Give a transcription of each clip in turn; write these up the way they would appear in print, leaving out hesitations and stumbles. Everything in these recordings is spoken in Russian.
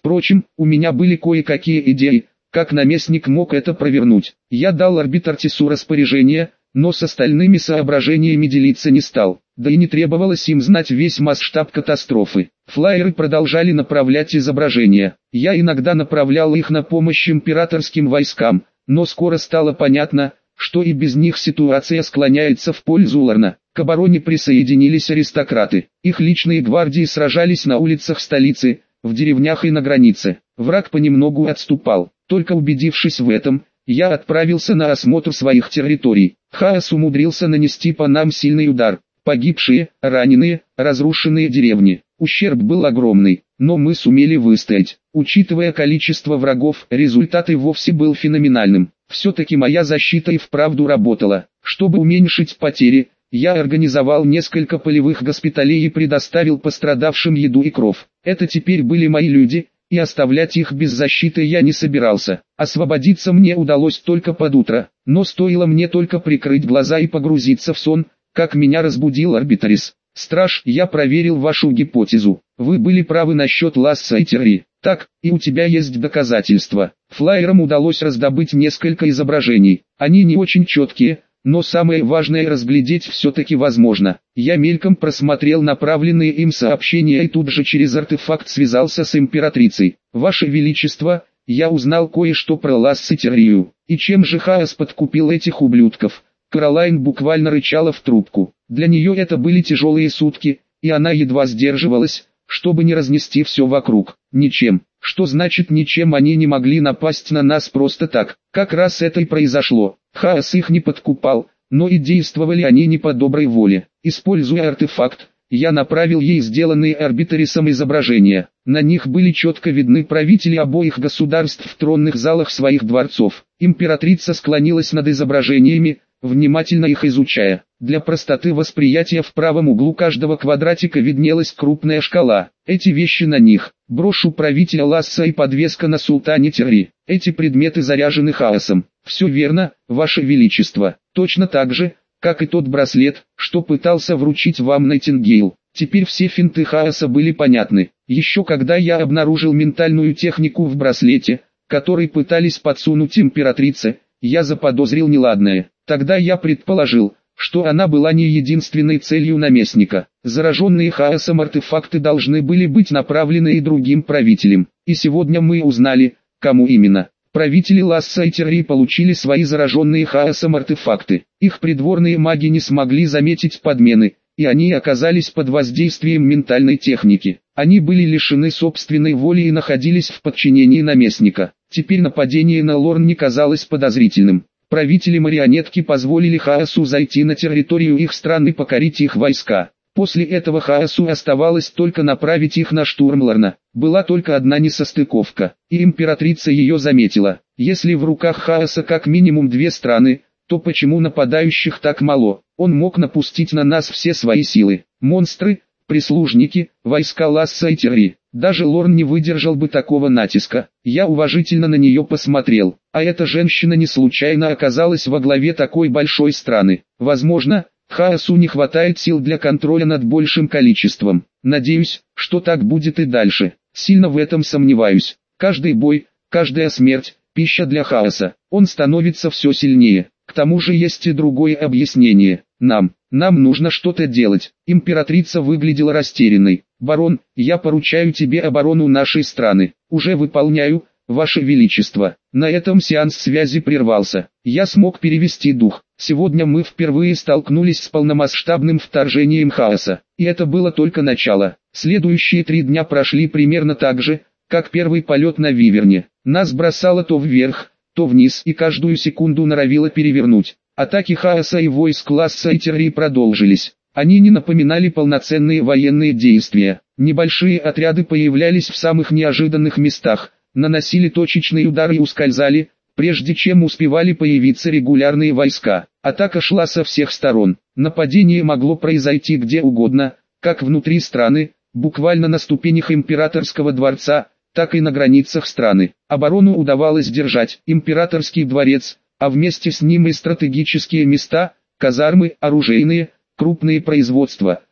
Впрочем, у меня были кое-какие идеи, как наместник мог это провернуть. Я дал арбитратису распоряжение, но с остальными соображениями делиться не стал, да и не требовалось им знать весь масштаб катастрофы. Флайеры продолжали направлять изображения. Я иногда направлял их на помощь императорским войскам, но скоро стало понятно, что и без них ситуация склоняется в пользу Лорна. К обороне присоединились аристократы. Их личные гвардии сражались на улицах столицы, в деревнях и на границе. Враг понемногу отступал. Только убедившись в этом, я отправился на осмотр своих территорий. Хаос умудрился нанести по нам сильный удар. Погибшие, раненые, разрушенные деревни. Ущерб был огромный, но мы сумели выстоять. Учитывая количество врагов, результат и вовсе был феноменальным. Все-таки моя защита и вправду работала. Чтобы уменьшить потери, я организовал несколько полевых госпиталей и предоставил пострадавшим еду и кров. Это теперь были мои люди, и оставлять их без защиты я не собирался. Освободиться мне удалось только под утро, но стоило мне только прикрыть глаза и погрузиться в сон, как меня разбудил арбитрис. «Страж, я проверил вашу гипотезу. Вы были правы насчет Ласса и Терри. Так, и у тебя есть доказательства». Флайерам удалось раздобыть несколько изображений. Они не очень четкие, но самое важное разглядеть все-таки возможно. Я мельком просмотрел направленные им сообщения и тут же через артефакт связался с императрицей. «Ваше Величество, я узнал кое-что про Ласса и Террию. И чем же Хаос подкупил этих ублюдков?» Каролайн буквально рычала в трубку. Для нее это были тяжелые сутки, и она едва сдерживалась, чтобы не разнести все вокруг. Ничем. Что значит ничем? Они не могли напасть на нас просто так. Как раз это и произошло. Хаос их не подкупал, но и действовали они не по доброй воле. Используя артефакт, я направил ей сделанные арбитрисом изображения. На них были четко видны правители обоих государств в тронных залах своих дворцов. Императрица склонилась над изображениями, внимательно их изучая. Для простоты восприятия в правом углу каждого квадратика виднелась крупная шкала. Эти вещи на них. Брошь у правителя Ласса и подвеска на султане Терри. Эти предметы заряжены хаосом. Все верно, Ваше Величество. Точно так же, как и тот браслет, что пытался вручить вам Найтингейл. Теперь все финты хаоса были понятны. Еще когда я обнаружил ментальную технику в браслете, который пытались подсунуть императрице, я заподозрил неладное. Тогда я предположил, что она была не единственной целью наместника. Зараженные хаосом артефакты должны были быть направлены и другим правителям. И сегодня мы узнали, кому именно. Правители Ласса и Терри получили свои зараженные хаосом артефакты. Их придворные маги не смогли заметить подмены, и они оказались под воздействием ментальной техники. Они были лишены собственной воли и находились в подчинении наместника. Теперь нападение на Лорн не казалось подозрительным. Правители-марионетки позволили хаосу зайти на территорию их стран и покорить их войска. После этого хаосу оставалось только направить их на штурм Лорна. Была только одна несостыковка, и императрица ее заметила. Если в руках хаоса как минимум две страны, то почему нападающих так мало? Он мог напустить на нас все свои силы. Монстры, прислужники, войска Ласса и Терри. Даже Лорн не выдержал бы такого натиска. Я уважительно на нее посмотрел. А эта женщина не случайно оказалась во главе такой большой страны. Возможно, хаосу не хватает сил для контроля над большим количеством. Надеюсь, что так будет и дальше. Сильно в этом сомневаюсь. Каждый бой, каждая смерть – пища для хаоса. Он становится все сильнее. К тому же есть и другое объяснение. Нам нужно что-то делать. Императрица выглядела растерянной. «Барон, я поручаю тебе оборону нашей страны. Уже выполняю, Ваше Величество». На этом сеанс связи прервался. Я смог перевести дух. Сегодня мы впервые столкнулись с полномасштабным вторжением хаоса. И это было только начало. Следующие 3 дня прошли примерно так же, как первый полет на Виверне. Нас бросало то вверх, то вниз и каждую секунду норовило перевернуть. Атаки хаоса и войск Ласса и Терри продолжились. Они не напоминали полноценные военные действия. Небольшие отряды появлялись в самых неожиданных местах, наносили точечные удары и ускользали, прежде чем успевали появиться регулярные войска. Атака шла со всех сторон. Нападение могло произойти где угодно, как внутри страны, буквально на ступенях императорского дворца, так и на границах страны. Оборону удавалось держать. Императорский дворец, а вместе с ним и стратегические места, казармы, оружейные, крупные производства,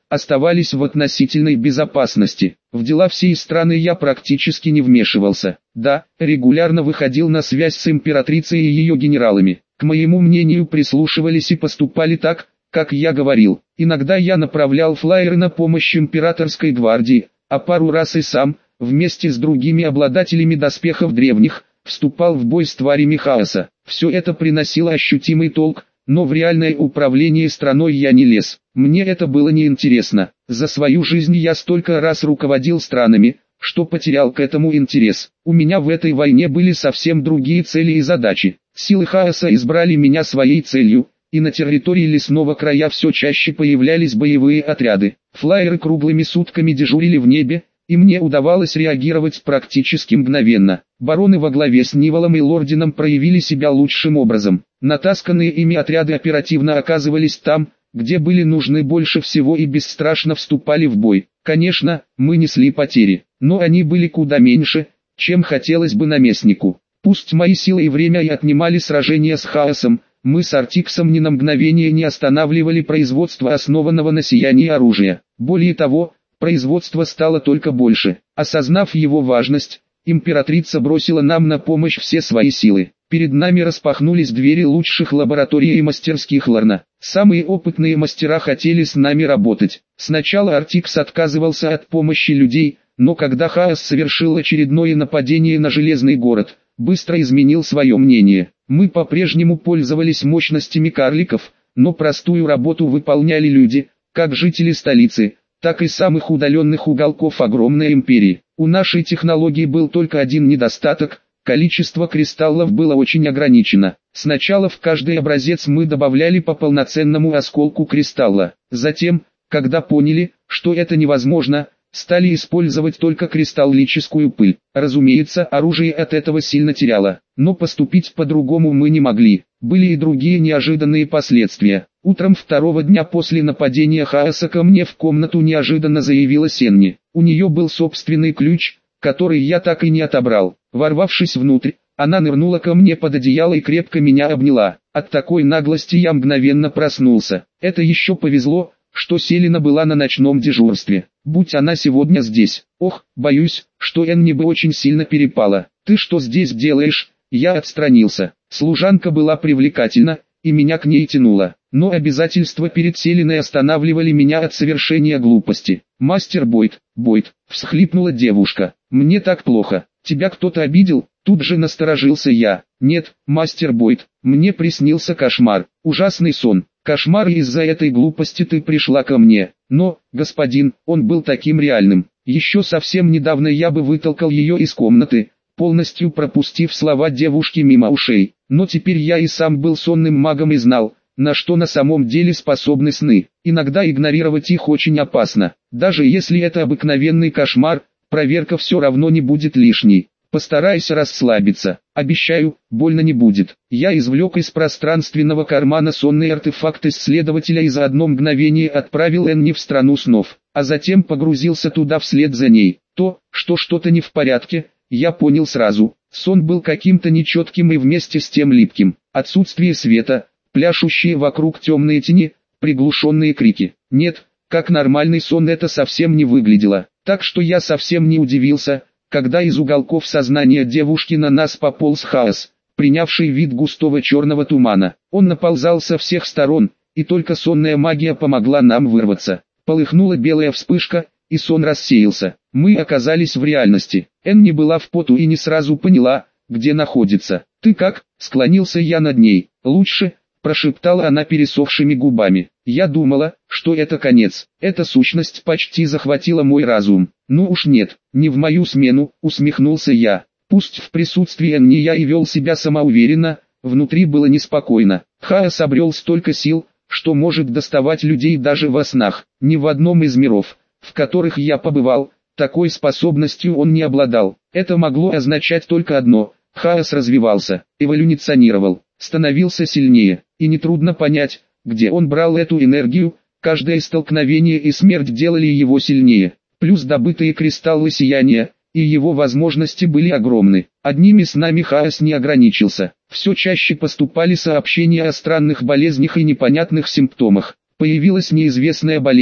оставались в относительной безопасности. В дела всей страны я практически не вмешивался. Да, регулярно выходил на связь с императрицей и ее генералами. К моему мнению прислушивались и поступали так, как я говорил. Иногда я направлял флайеры на помощь императорской гвардии, а пару раз и сам, вместе с другими обладателями доспехов древних, вступал в бой с тварями хаоса. Все это приносило ощутимый толк, но в реальное управление страной я не лез. Мне это было неинтересно. За свою жизнь я столько раз руководил странами, что потерял к этому интерес. У меня в этой войне были совсем другие цели и задачи. Силы хаоса избрали меня своей целью, и на территории лесного края все чаще появлялись боевые отряды. Флайеры круглыми сутками дежурили в небе, и мне удавалось реагировать практически мгновенно. Бароны во главе с Ниволом и Лордином проявили себя лучшим образом. Натасканные ими отряды оперативно оказывались там, где были нужны больше всего и бесстрашно вступали в бой. Конечно, мы несли потери, но они были куда меньше, чем хотелось бы наместнику. Пусть мои силы и время и отнимали сражения с хаосом, мы с Артиксом ни на мгновение не останавливали производство основанного на сиянии оружия. Более того, производство стало только больше. Осознав его важность, императрица бросила нам на помощь все свои силы. Перед нами распахнулись двери лучших лабораторий и мастерских Лорна. Самые опытные мастера хотели с нами работать. Сначала Артикс отказывался от помощи людей, но когда Хаос совершил очередное нападение на Железный город, быстро изменил свое мнение. Мы по-прежнему пользовались мощностями карликов, но простую работу выполняли люди, как жители столицы, так и самых удаленных уголков огромной империи. У нашей технологии был только один недостаток – количество кристаллов было очень ограничено. Сначала в каждый образец мы добавляли по полноценному осколку кристалла. Затем, когда поняли, что это невозможно, стали использовать только кристаллическую пыль. Разумеется, оружие от этого сильно теряло, но поступить по-другому мы не могли. Были и другие неожиданные последствия. Утром второго дня после нападения хаоса ко мне в комнату неожиданно заявила Сенни. У нее был собственный ключ, который я так и не отобрал. Ворвавшись внутрь, она нырнула ко мне под одеяло и крепко меня обняла. От такой наглости я мгновенно проснулся. Это еще повезло, что Селина была на ночном дежурстве. Будь она сегодня здесь. Ох, боюсь, что Энни бы очень сильно перепала. «Ты что здесь делаешь?» Я отстранился. Служанка была привлекательна, и меня к ней тянуло. Но обязательства перед Селиной останавливали меня от совершения глупости. «Мастер Бойд», всхлипнула девушка. «Мне так плохо. Тебя кто-то обидел?» Тут же насторожился я. «Нет, мастер Бойд, мне приснился кошмар. Ужасный сон. Кошмар, и из-за этой глупости ты пришла ко мне. Но, господин, он был таким реальным. Еще совсем недавно я бы вытолкал ее из комнаты, полностью пропустив слова девушки мимо ушей. Но теперь я и сам был сонным магом и знал, на что на самом деле способны сны. Иногда игнорировать их очень опасно. Даже если это обыкновенный кошмар, проверка все равно не будет лишней. Постарайся расслабиться. Обещаю, больно не будет». Я извлек из пространственного кармана сонный артефакт исследователя и за одно мгновение отправил Энни в страну снов, а затем погрузился туда вслед за ней. То, что что-то не в порядке, я понял сразу. Сон был каким-то нечетким и вместе с тем липким. Отсутствие света, пляшущие вокруг темные тени, приглушенные крики. Нет, как нормальный сон это совсем не выглядело. Так что я совсем не удивился, когда из уголков сознания девушки на нас пополз хаос, принявший вид густого черного тумана. Он наползал со всех сторон, и только сонная магия помогла нам вырваться. Полыхнула белая вспышка, и сон рассеялся. Мы оказались в реальности. Энни была в поту и не сразу поняла, где находится. «Ты как?» — склонился я над ней. «Лучше», — прошептала она пересохшими губами. Я думала, что это конец. Эта сущность почти захватила мой разум. «Ну уж нет, не в мою смену», — усмехнулся я. Пусть в присутствии Энни я и вел себя самоуверенно, внутри было неспокойно. Хаос обрел столько сил, что может доставать людей даже во снах. Ни в одном из миров, в которых я побывал, такой способностью он не обладал. Это могло означать только одно: хаос развивался, эволюционировал, становился сильнее, и нетрудно понять, где он брал эту энергию. Каждое столкновение и смерть делали его сильнее, плюс добытые кристаллы сияния, и его возможности были огромны. Одними снами хаос не ограничился. Все чаще поступали сообщения о странных болезнях и непонятных симптомах. Появилась неизвестная болезнь,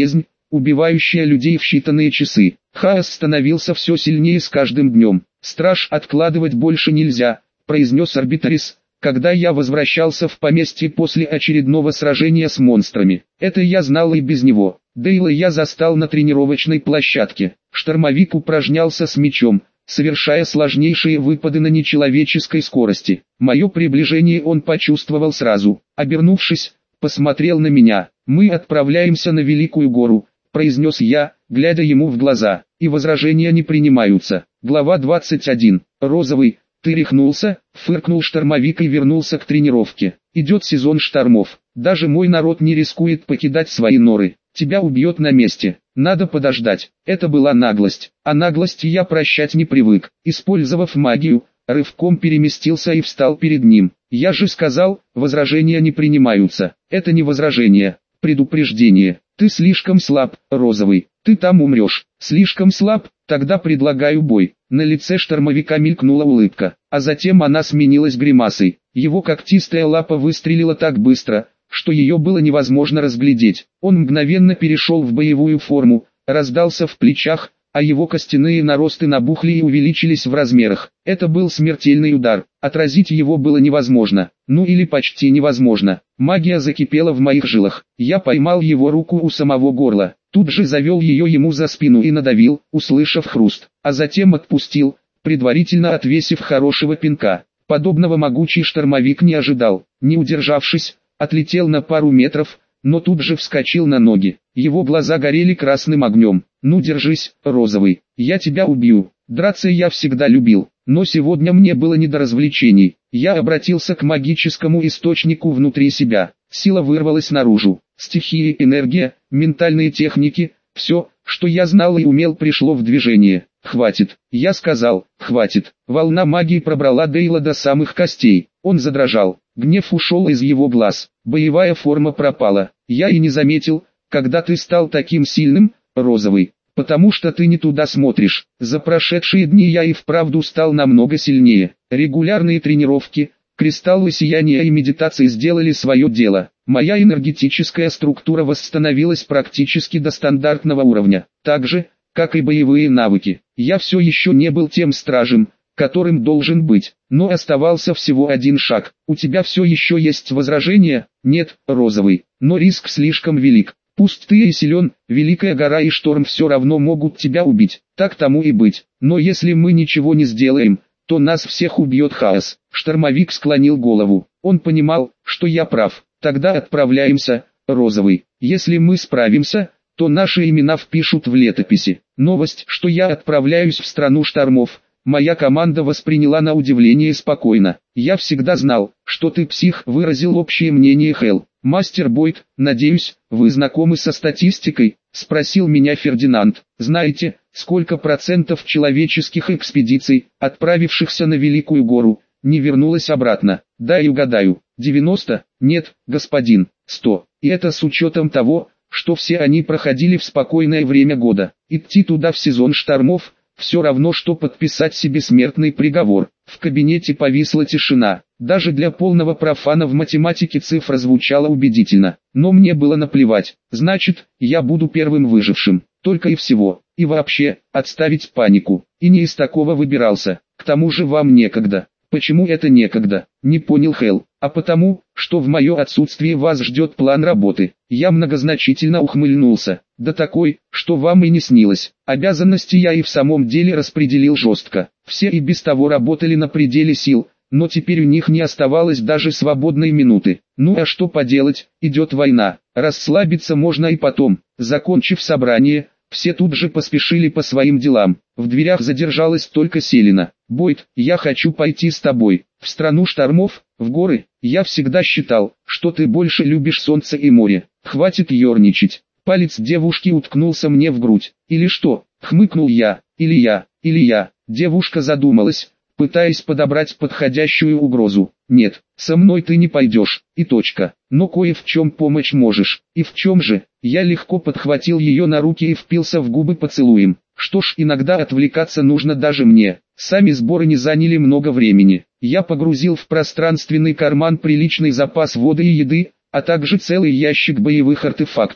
убивающая людей в считанные часы. Хаос становился все сильнее с каждым днем. «Страж, откладывать больше нельзя», — произнес Арбитрис, когда я возвращался в поместье после очередного сражения с монстрами. Это я знал и без него. Дейла я застал на тренировочной площадке. Штормовик упражнялся с мечом, совершая сложнейшие выпады на нечеловеческой скорости. Мое приближение он почувствовал сразу. Обернувшись, посмотрел на меня. «Мы отправляемся на Великую гору», — произнес я, глядя ему в глаза, и возражения не принимаются. Глава 21. «Розовый, ты рехнулся?» — фыркнул Штормовик и вернулся к тренировке. «Идет сезон штормов. Даже мой народ не рискует покидать свои норы. Тебя убьет на месте. Надо подождать». Это была наглость. А наглости я прощать не привык. Использовав магию, рывком переместился и встал перед ним. «Я же сказал, возражения не принимаются». «Это не возражение, предупреждение. Ты слишком слаб, Розовый. Ты там умрешь». «Слишком слаб? Тогда предлагаю бой». На лице Штормовика мелькнула улыбка, а затем она сменилась гримасой. Его когтистая лапа выстрелила так быстро, что ее было невозможно разглядеть. Он мгновенно перешел в боевую форму, раздался в плечах, а его костяные наросты набухли и увеличились в размерах. Это был смертельный удар. Отразить его было невозможно, ну или почти невозможно. Магия закипела в моих жилах. Я поймал его руку у самого горла, тут же завел ее ему за спину и надавил, услышав хруст, а затем отпустил, предварительно отвесив хорошего пинка. Подобного могучий Штормовик не ожидал. Не удержавшись, отлетел на пару метров, но тут же вскочил на ноги. Его глаза горели красным огнем. «Ну держись, Розовый, я тебя убью». Драться я всегда любил, но сегодня мне было не до развлечений. Я обратился к магическому источнику внутри себя. Сила вырвалась наружу. Стихии, энергия, ментальные техники, все, что я знал и умел, пришло в движение. «Хватит», я сказал, «хватит». Волна магии пробрала Дейла до самых костей. Он задрожал, гнев ушел из его глаз, боевая форма пропала. Я и не заметил, когда ты стал таким сильным, Розовый, потому что ты не туда смотришь. За прошедшие дни я и вправду стал намного сильнее. Регулярные тренировки, кристаллы сияния и медитации сделали свое дело. Моя энергетическая структура восстановилась практически до стандартного уровня. Так же, как и боевые навыки. Я все еще не был тем стражем, которым должен быть, но оставался всего один шаг. У тебя все еще есть возражения? Нет, Розовый, но риск слишком велик. Пусть ты и силен, Великая гора и шторм все равно могут тебя убить, так тому и быть. Но если мы ничего не сделаем, то нас всех убьет хаос. Штормовик склонил голову. Он понимал, что я прав. Тогда отправляемся, Розовый. Если мы справимся, то наши имена впишут в летописи. Новость, что я отправляюсь в страну штормов, моя команда восприняла на удивление спокойно. «Я всегда знал, что ты псих», — выразил общее мнение Хелл. «Мастер Бойд, надеюсь, вы знакомы со статистикой?» — спросил меня Фердинанд. «Знаете, сколько процентов человеческих экспедиций, отправившихся на Великую гору, не вернулось обратно?» «Дай угадаю, 90? Нет, господин, 100. И это с учетом того, что все они проходили в спокойное время года. Идти туда в сезон штормов — все равно, что подписать себе смертный приговор». В кабинете повисла тишина. Даже для полного профана в математике цифра звучала убедительно. Но мне было наплевать. Значит, я буду первым выжившим. Только и всего. И вообще, отставить панику. И не из такого выбирался. К тому же вам некогда. Почему это некогда? Не понял Хелл. А потому, что в мое отсутствие вас ждет план работы. Я многозначительно ухмыльнулся. Да такой, что вам и не снилось. Обязанности я и в самом деле распределил жестко. Все и без того работали на пределе сил, но теперь у них не оставалось даже свободной минуты. Ну а что поделать, идет война. Расслабиться можно и потом. Закончив собрание, все тут же поспешили по своим делам. В дверях задержалась только Селина. «Бойд, я хочу пойти с тобой. В страну штормов, в горы. Я всегда считал, что ты больше любишь солнце и море. Хватит ерничать». Палец девушки уткнулся мне в грудь. «Или что?» — хмыкнул я. Или я». Девушка задумалась, пытаясь подобрать подходящую угрозу. «Нет, со мной ты не пойдешь, и точка. Но кое в чем помочь можешь». «И в чем же?» Я легко подхватил ее на руки и впился в губы поцелуем. Что ж, иногда отвлекаться нужно даже мне. Сами сборы не заняли много времени. Я погрузил в пространственный карман приличный запас воды и еды, а также целый ящик боевых артефактов.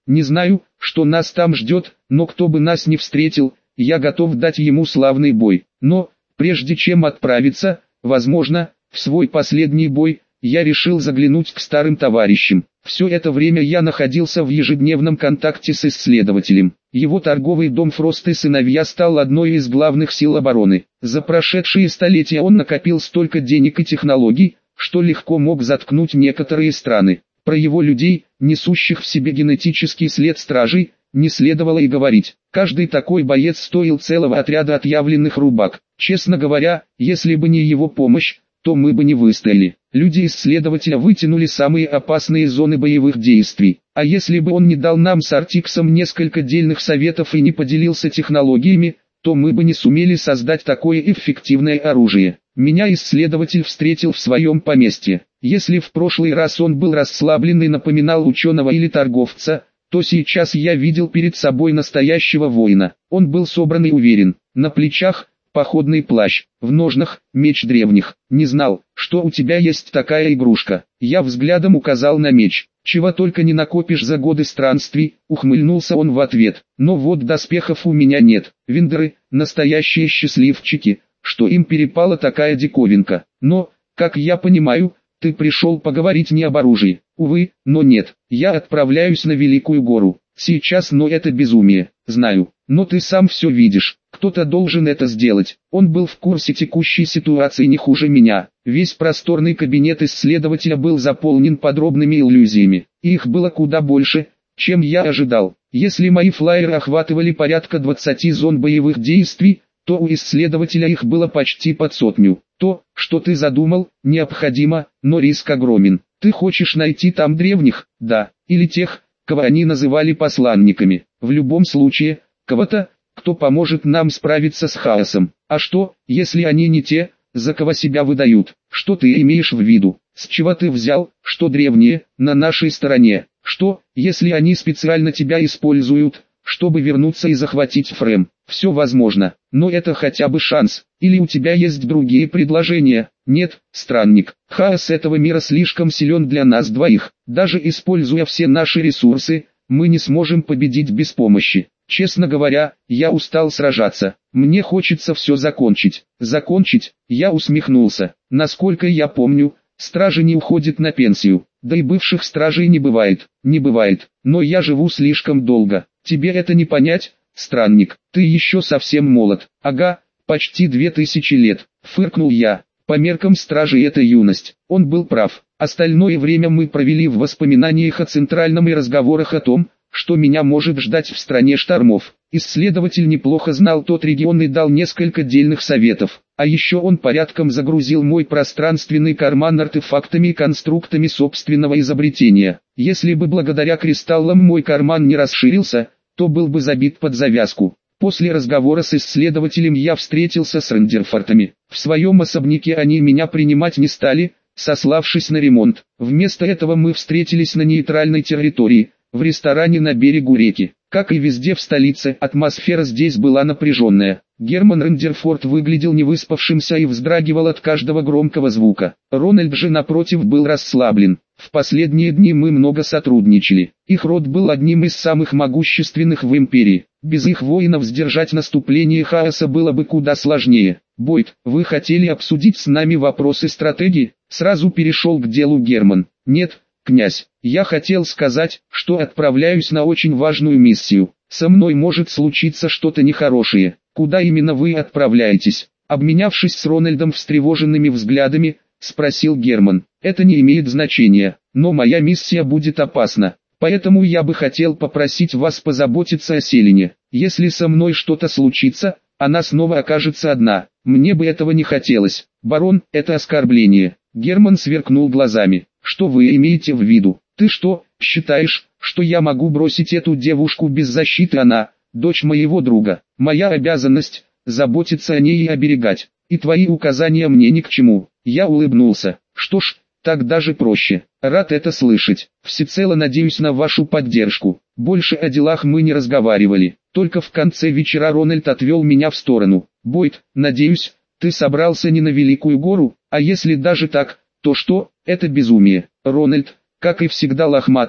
Не знаю, что нас там ждет, но кто бы нас не встретил, я готов дать ему славный бой. Но, прежде чем отправиться, возможно, в свой последний бой, я решил заглянуть к старым товарищам. Все это время я находился в ежедневном контакте с исследователем. Его торговый дом «Фрост и сыновья» стал одной из главных сил обороны. За прошедшие столетия он накопил столько денег и технологий, что легко мог заткнуть некоторые страны. Про его людей, несущих в себе генетический след стражей, не следовало и говорить. Каждый такой боец стоил целого отряда отъявленных рубак. Честно говоря, если бы не его помощь, то мы бы не выстояли. Люди исследователя вытянули самые опасные зоны боевых действий. А если бы он не дал нам с Артиксом несколько дельных советов и не поделился технологиями, то мы бы не сумели создать такое эффективное оружие. Меня исследователь встретил в своем поместье. Если в прошлый раз он был расслаблен и напоминал ученого или торговца, то сейчас я видел перед собой настоящего воина. Он был собран и уверен. На плечах походный плащ, в ножнах меч древних. Не знал, что у тебя есть такая игрушка. Я взглядом указал на меч. Чего только не накопишь за годы странствий, ухмыльнулся он в ответ. Но вот доспехов у меня нет. Вендоры, настоящие счастливчики, что им перепала такая диковинка. Но, как я понимаю, ты пришел поговорить не об оружии. Увы, но нет. Я отправляюсь на Великую Гору. Сейчас, но это безумие. Знаю, но ты сам все видишь. Кто-то должен это сделать. Он был в курсе текущей ситуации не хуже меня. Весь просторный кабинет исследователя был заполнен подробными иллюзиями. И их было куда больше, чем я ожидал. Если мои флайеры охватывали порядка 20 зон боевых действий, то у исследователя их было почти под сотню. То, что ты задумал, необходимо, но риск огромен. Ты хочешь найти там древних, да, или тех, кого они называли посланниками. В любом случае, кого-то, кто поможет нам справиться с хаосом. А что, если они не те, за кого себя выдают? Что ты имеешь в виду? С чего ты взял, что древние, на нашей стороне? Что, если они специально тебя используют, чтобы вернуться и захватить Фрем? Все возможно, но это хотя бы шанс. Или у тебя есть другие предложения? Нет, странник. Хаос этого мира слишком силен для нас двоих. Даже используя все наши ресурсы, мы не сможем победить без помощи. Честно говоря, я устал сражаться. Мне хочется все закончить. Закончить? Я усмехнулся. Насколько я помню, стражи не уходят на пенсию. Да и бывших стражей не бывает. Не бывает. Но я живу слишком долго. Тебе это не понять, странник? Ты еще совсем молод. Ага, почти 2000 лет. Фыркнул я. По меркам стражей это юность. Он был прав. Остальное время мы провели в воспоминаниях о Центральном и разговорах о том, что меня может ждать в стране штормов. Исследователь неплохо знал тот регион и дал несколько дельных советов. А еще он порядком загрузил мой пространственный карман артефактами и конструктами собственного изобретения. Если бы благодаря кристаллам мой карман не расширился, то был бы забит под завязку. После разговора с исследователем я встретился с Рендерфортами. В своем особняке они меня принимать не стали, сославшись на ремонт. Вместо этого мы встретились на нейтральной территории, в ресторане на берегу реки. Как и везде в столице, атмосфера здесь была напряженная. Герман Рендерфорд выглядел невыспавшимся и вздрагивал от каждого громкого звука. Рональд же напротив был расслаблен. В последние дни мы много сотрудничали. Их род был одним из самых могущественных в империи. Без их воинов сдержать наступление хаоса было бы куда сложнее. Бойд, вы хотели обсудить с нами вопросы стратегии? Сразу перешел к делу Герман. Нет, князь, я хотел сказать, что отправляюсь на очень важную миссию. Со мной может случиться что-то нехорошее. Куда именно вы отправляетесь? Обменявшись с Рональдом встревоженными взглядами, спросил Герман. Это не имеет значения, но моя миссия будет опасна. Поэтому я бы хотел попросить вас позаботиться о Селине. Если со мной что-то случится, она снова окажется одна. Мне бы этого не хотелось. Барон, это оскорбление. Герман сверкнул глазами. Что вы имеете в виду? Ты что, считаешь, что я могу бросить эту девушку без защиты? Она, дочь моего друга. Моя обязанность – заботиться о ней и оберегать. И твои указания мне ни к чему. Я улыбнулся. Что ж, так даже проще. Рад это слышать. Всецело надеюсь на вашу поддержку. Больше о делах мы не разговаривали. Только в конце вечера Рональд отвел меня в сторону. Бойд, надеюсь, ты собрался не на Великую Гору, а если даже так, то что, это безумие. Рональд, как и всегда лохматый,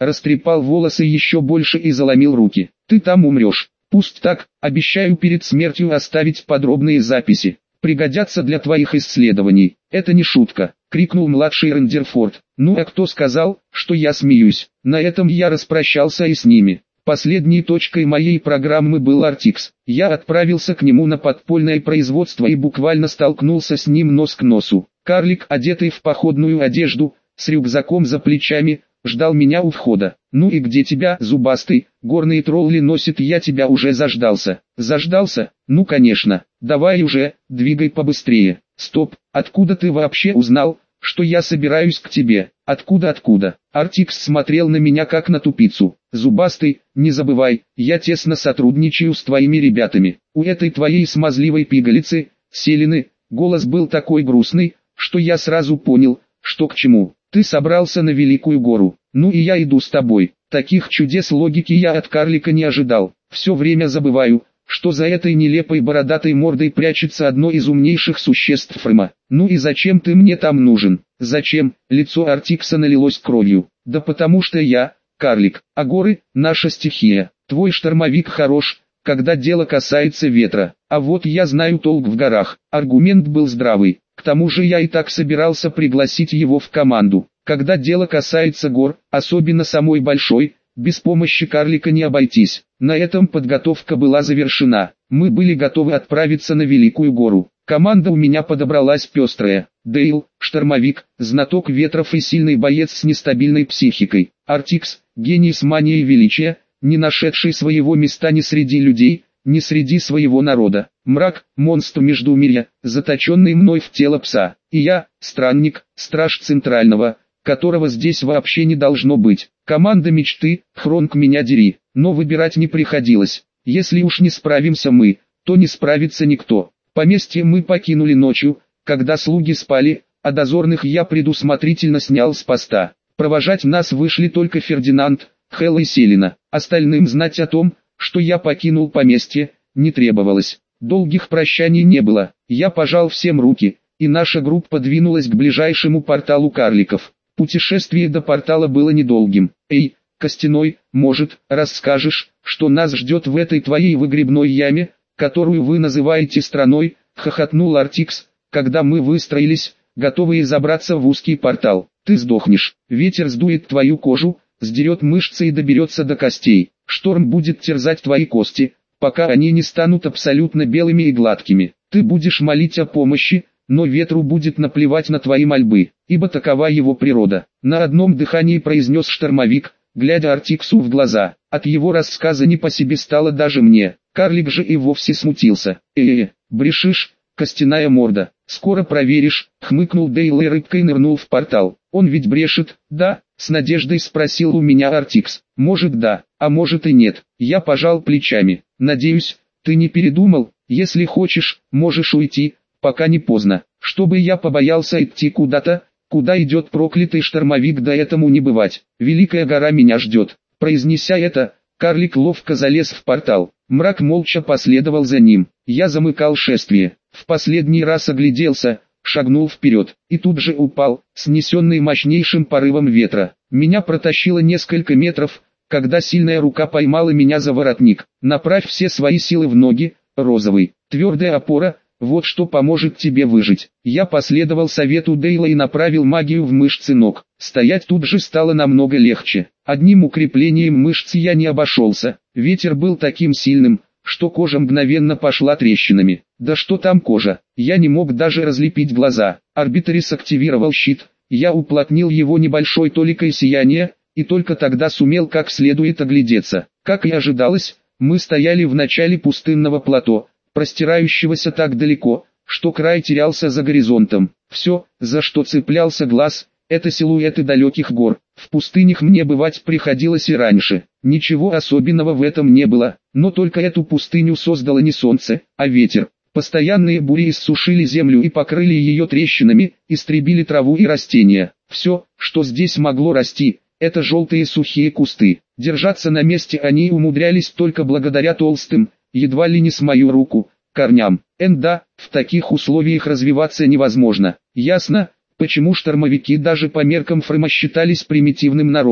растрепал волосы еще больше и заломил руки. Ты там умрешь. Пусть так, обещаю перед смертью оставить подробные записи. Пригодятся для твоих исследований. Это не шутка, крикнул младший Рендерфорд. Ну а кто сказал, что я смеюсь? На этом я распрощался и с ними. Последней точкой моей программы был Артикс. Я отправился к нему на подпольное производство и буквально столкнулся с ним нос к носу. Карлик, одетый в походную одежду, с рюкзаком за плечами, ждал меня у входа. Ну и где тебя, зубастый, горные тролли носит, я тебя уже заждался. Заждался? Ну конечно, давай уже, двигай побыстрее. Стоп, откуда ты вообще узнал, что я собираюсь к тебе? Откуда? Артикс смотрел на меня как на тупицу. Зубастый, не забывай, я тесно сотрудничаю с твоими ребятами. У этой твоей смазливой пигалицы, Селины, голос был такой грустный, что я сразу понял, что к чему. Ты собрался на Великую гору, ну и я иду с тобой. Таких чудес логики я от карлика не ожидал. Все время забываю, что за этой нелепой бородатой мордой прячется одно из умнейших существ Фрема. Ну и зачем ты мне там нужен? Зачем? Лицо Артикса налилось кровью. Да потому что я, карлик, а горы – наша стихия. Твой штормовик хорош, когда дело касается ветра. А вот я знаю толк в горах. Аргумент был здравый. К тому же я и так собирался пригласить его в команду. Когда дело касается гор, особенно самой большой, без помощи карлика не обойтись. На этом подготовка была завершена. Мы были готовы отправиться на Великую гору. Команда у меня подобралась пестрая. Дейл, штормовик, знаток ветров и сильный боец с нестабильной психикой. Артикс, гений с манией величия, не нашедший своего места ни среди людей, ни среди своего народа. Мрак, монстр Междумирья, заточенный мной в тело пса. И я, странник, страж Центрального, которого здесь вообще не должно быть. Команда мечты, Хронг меня дери. Но выбирать не приходилось. Если уж не справимся мы, то не справится никто. Поместье мы покинули ночью, когда слуги спали, а дозорных я предусмотрительно снял с поста. Провожать нас вышли только Фердинанд, Хелла и Селина. Остальным знать о том, что я покинул поместье, не требовалось. Долгих прощаний не было. Я пожал всем руки, и наша группа двинулась к ближайшему порталу карликов. Путешествие до портала было недолгим. Эй, Костяной, может, расскажешь, что нас ждет в этой твоей выгребной яме, которую вы называете страной, хохотнул Артикс, когда мы выстроились, готовые забраться в узкий портал. Ты сдохнешь, ветер сдует твою кожу, сдерет мышцы и доберется до костей. Шторм будет терзать твои кости, пока они не станут абсолютно белыми и гладкими. Ты будешь молить о помощи, но ветру будет наплевать на твои мольбы, ибо такова его природа. На одном дыхании произнес штормовик, глядя Артиксу в глаза. От его рассказа не по себе стало даже мне. Карлик же и вовсе смутился. Брешишь, костяная морда, скоро проверишь, хмыкнул Дейл и рыбкой нырнул в портал. Он ведь брешет, да? С надеждой спросил у меня Артикс. Может да, а может и нет. Я пожал плечами. Надеюсь, ты не передумал. Если хочешь, можешь уйти, пока не поздно. Чтобы я побоялся идти куда-то, куда идет проклятый штормовик, да этому не бывать. Великая гора меня ждет. Произнеся это, карлик ловко залез в портал. Мрак молча последовал за ним. Я замыкал шествие. В последний раз огляделся, шагнул вперед, и тут же упал, снесенный мощнейшим порывом ветра. Меня протащило несколько метров, когда сильная рука поймала меня за воротник. Направь все свои силы в ноги, розовый. Твердая опора, вот что поможет тебе выжить. Я последовал совету Дейла и направил магию в мышцы ног. Стоять тут же стало намного легче. Одним укреплением мышц я не обошелся. Ветер был таким сильным, что кожа мгновенно пошла трещинами. Да что там кожа, я не мог даже разлепить глаза. Арбитрис активировал щит, я уплотнил его небольшой толикой сияния, и только тогда сумел как следует оглядеться. Как и ожидалось, мы стояли в начале пустынного плато, простирающегося так далеко, что край терялся за горизонтом. Все, за что цеплялся глаз, это силуэты далеких гор. В пустынях мне бывать приходилось и раньше. Ничего особенного в этом не было, но только эту пустыню создало не солнце, а ветер. Постоянные бури иссушили землю и покрыли ее трещинами, истребили траву и растения. Все, что здесь могло расти, это желтые сухие кусты. Держаться на месте они умудрялись только благодаря толстым, едва ли не с мою руку, корням. Да, в таких условиях развиваться невозможно. Ясно, почему штормовики даже по меркам Фрема считались примитивным народом.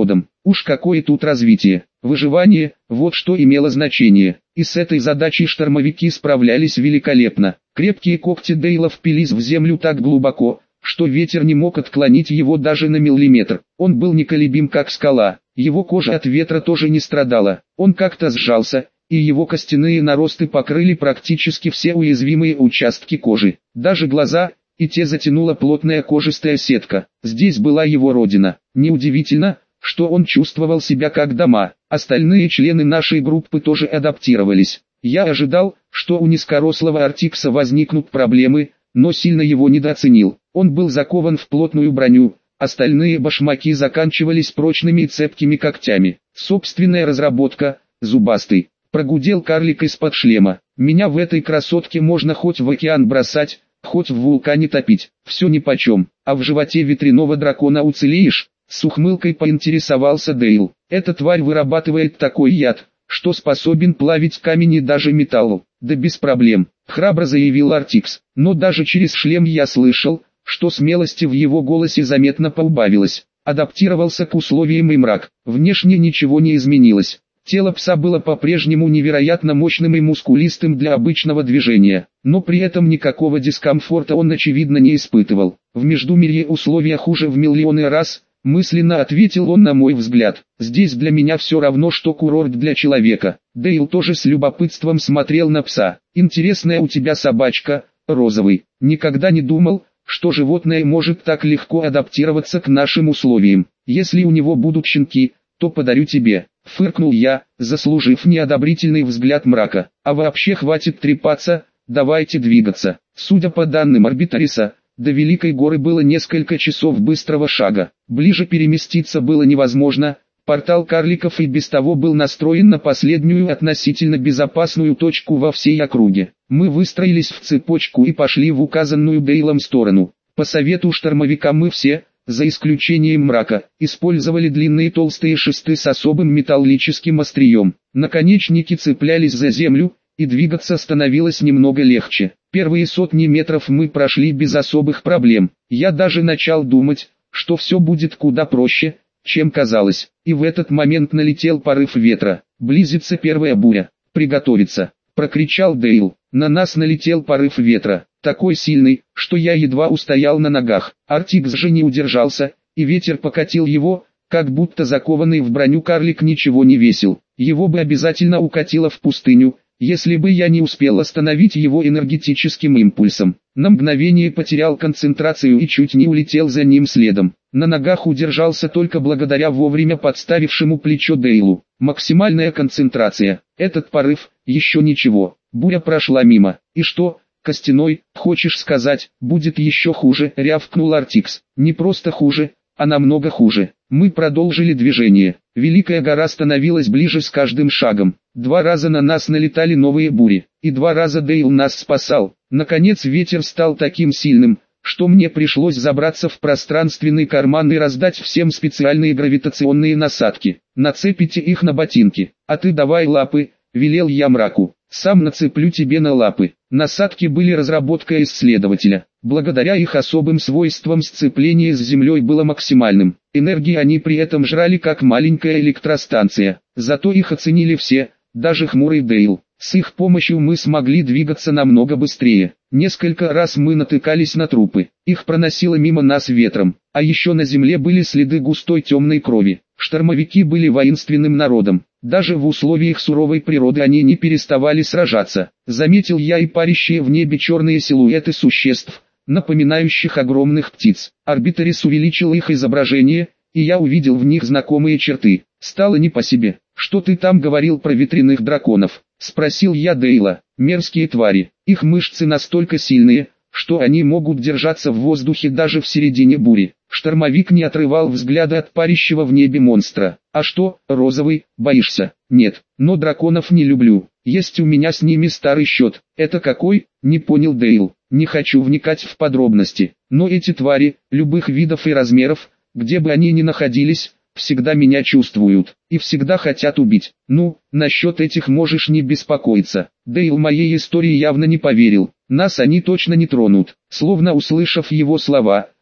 Уж какое тут развитие. Выживание, вот что имело значение. И с этой задачей штормовики справлялись великолепно. Крепкие когти Дейла впились в землю так глубоко, что ветер не мог отклонить его даже на миллиметр. Он был неколебим как скала. Его кожа от ветра тоже не страдала. Он как-то сжался, и его костяные наросты покрыли практически все уязвимые участки кожи. Даже глаза, и те затянула плотная кожистая сетка. Здесь была его родина. Неудивительно, что он чувствовал себя как дома. Остальные члены нашей группы тоже адаптировались. Я ожидал, что у низкорослого Артикса возникнут проблемы, но сильно его недооценил. Он был закован в плотную броню, остальные башмаки заканчивались прочными и цепкими когтями. Собственная разработка, зубастый. Прогудел карлик из-под шлема. Меня в этой красотке можно хоть в океан бросать, хоть в вулкане топить. Все нипочем. А в животе ветряного дракона уцелеешь? С ухмылкой поинтересовался Дейл. Эта тварь вырабатывает такой яд, что способен плавить камень и даже металл. Да без проблем, храбро заявил Артикс. Но даже через шлем я слышал, что смелости в его голосе заметно поубавилось. Адаптировался к условиям и мрак. Внешне ничего не изменилось. Тело пса было по-прежнему невероятно мощным и мускулистым для обычного движения, но при этом никакого дискомфорта он очевидно не испытывал. В Междумирье условия хуже в миллионы раз, мысленно ответил он на мой взгляд. Здесь для меня все равно, что курорт для человека. Дейл тоже с любопытством смотрел на пса. Интересная у тебя собачка, розовый. Никогда не думал, что животное может так легко адаптироваться к нашим условиям. Если у него будут щенки, то подарю тебе. Фыркнул я, заслужив неодобрительный взгляд мрака. А вообще хватит трепаться, давайте двигаться. Судя по данным Арбитариса, до Великой горы было несколько часов быстрого шага. Ближе переместиться было невозможно. Портал карликов и без того был настроен на последнюю относительно безопасную точку во всей округе. Мы выстроились в цепочку и пошли в указанную Дейлом сторону. По совету штормовика мы все, за исключением мрака, использовали длинные толстые шесты с особым металлическим острием. Наконечники цеплялись за землю, и двигаться становилось немного легче. Первые сотни метров мы прошли без особых проблем. Я даже начал думать, что все будет куда проще, чем казалось. И в этот момент налетел порыв ветра. Близится первая буря. «Приготовиться!» — прокричал Дейл. На нас налетел порыв ветра, такой сильный, что я едва устоял на ногах. Артикс же не удержался, и ветер покатил его, как будто закованный в броню карлик ничего не весил. Его бы обязательно укатило в пустыню, если бы я не успел остановить его энергетическим импульсом. На мгновение потерял концентрацию и чуть не улетел за ним следом. На ногах удержался только благодаря вовремя подставившему плечо Дейлу. Максимальная концентрация. Этот порыв, еще ничего. Буря прошла мимо. И что, Костяной, хочешь сказать, будет еще хуже, рявкнул Артикс. Не просто хуже, а намного хуже. Мы продолжили движение. Великая гора становилась ближе с каждым шагом. 2 раза на нас налетали новые бури, и 2 раза Дейл нас спасал. Наконец ветер стал таким сильным, что мне пришлось забраться в пространственный карман и раздать всем специальные гравитационные насадки. Нацепите их на ботинки. А ты давай лапы, велел я мраку. Сам нацеплю тебе на лапы. Насадки были разработкой исследователя. Благодаря их особым свойствам сцепление с землей было максимальным. Энергии они при этом жрали как маленькая электростанция. Зато их оценили все, даже хмурый Дейл. С их помощью мы смогли двигаться намного быстрее. Несколько раз мы натыкались на трупы. Их проносило мимо нас ветром. А еще на земле были следы густой темной крови. Штормовики были воинственным народом. Даже в условиях суровой природы они не переставали сражаться. Заметил я и парящие в небе черные силуэты существ, напоминающих огромных птиц. Арбитарис увеличил их изображение, и я увидел в них знакомые черты. Стало не по себе. «Что ты там говорил про ветряных драконов?» — спросил я Дейла. «Мерзкие твари. Их мышцы настолько сильные, что они могут держаться в воздухе даже в середине бури». Штормовик не отрывал взгляда от парящего в небе монстра. «А что, розовый, боишься?» «Нет, но драконов не люблю. Есть у меня с ними старый счет». «Это какой?» — не понял Дейл. «Не хочу вникать в подробности. Но эти твари, любых видов и размеров, где бы они ни находились, всегда меня чувствуют, и всегда хотят убить. Ну, насчет этих можешь не беспокоиться». Дейл моей истории явно не поверил. «Нас они точно не тронут». Словно услышав его слова,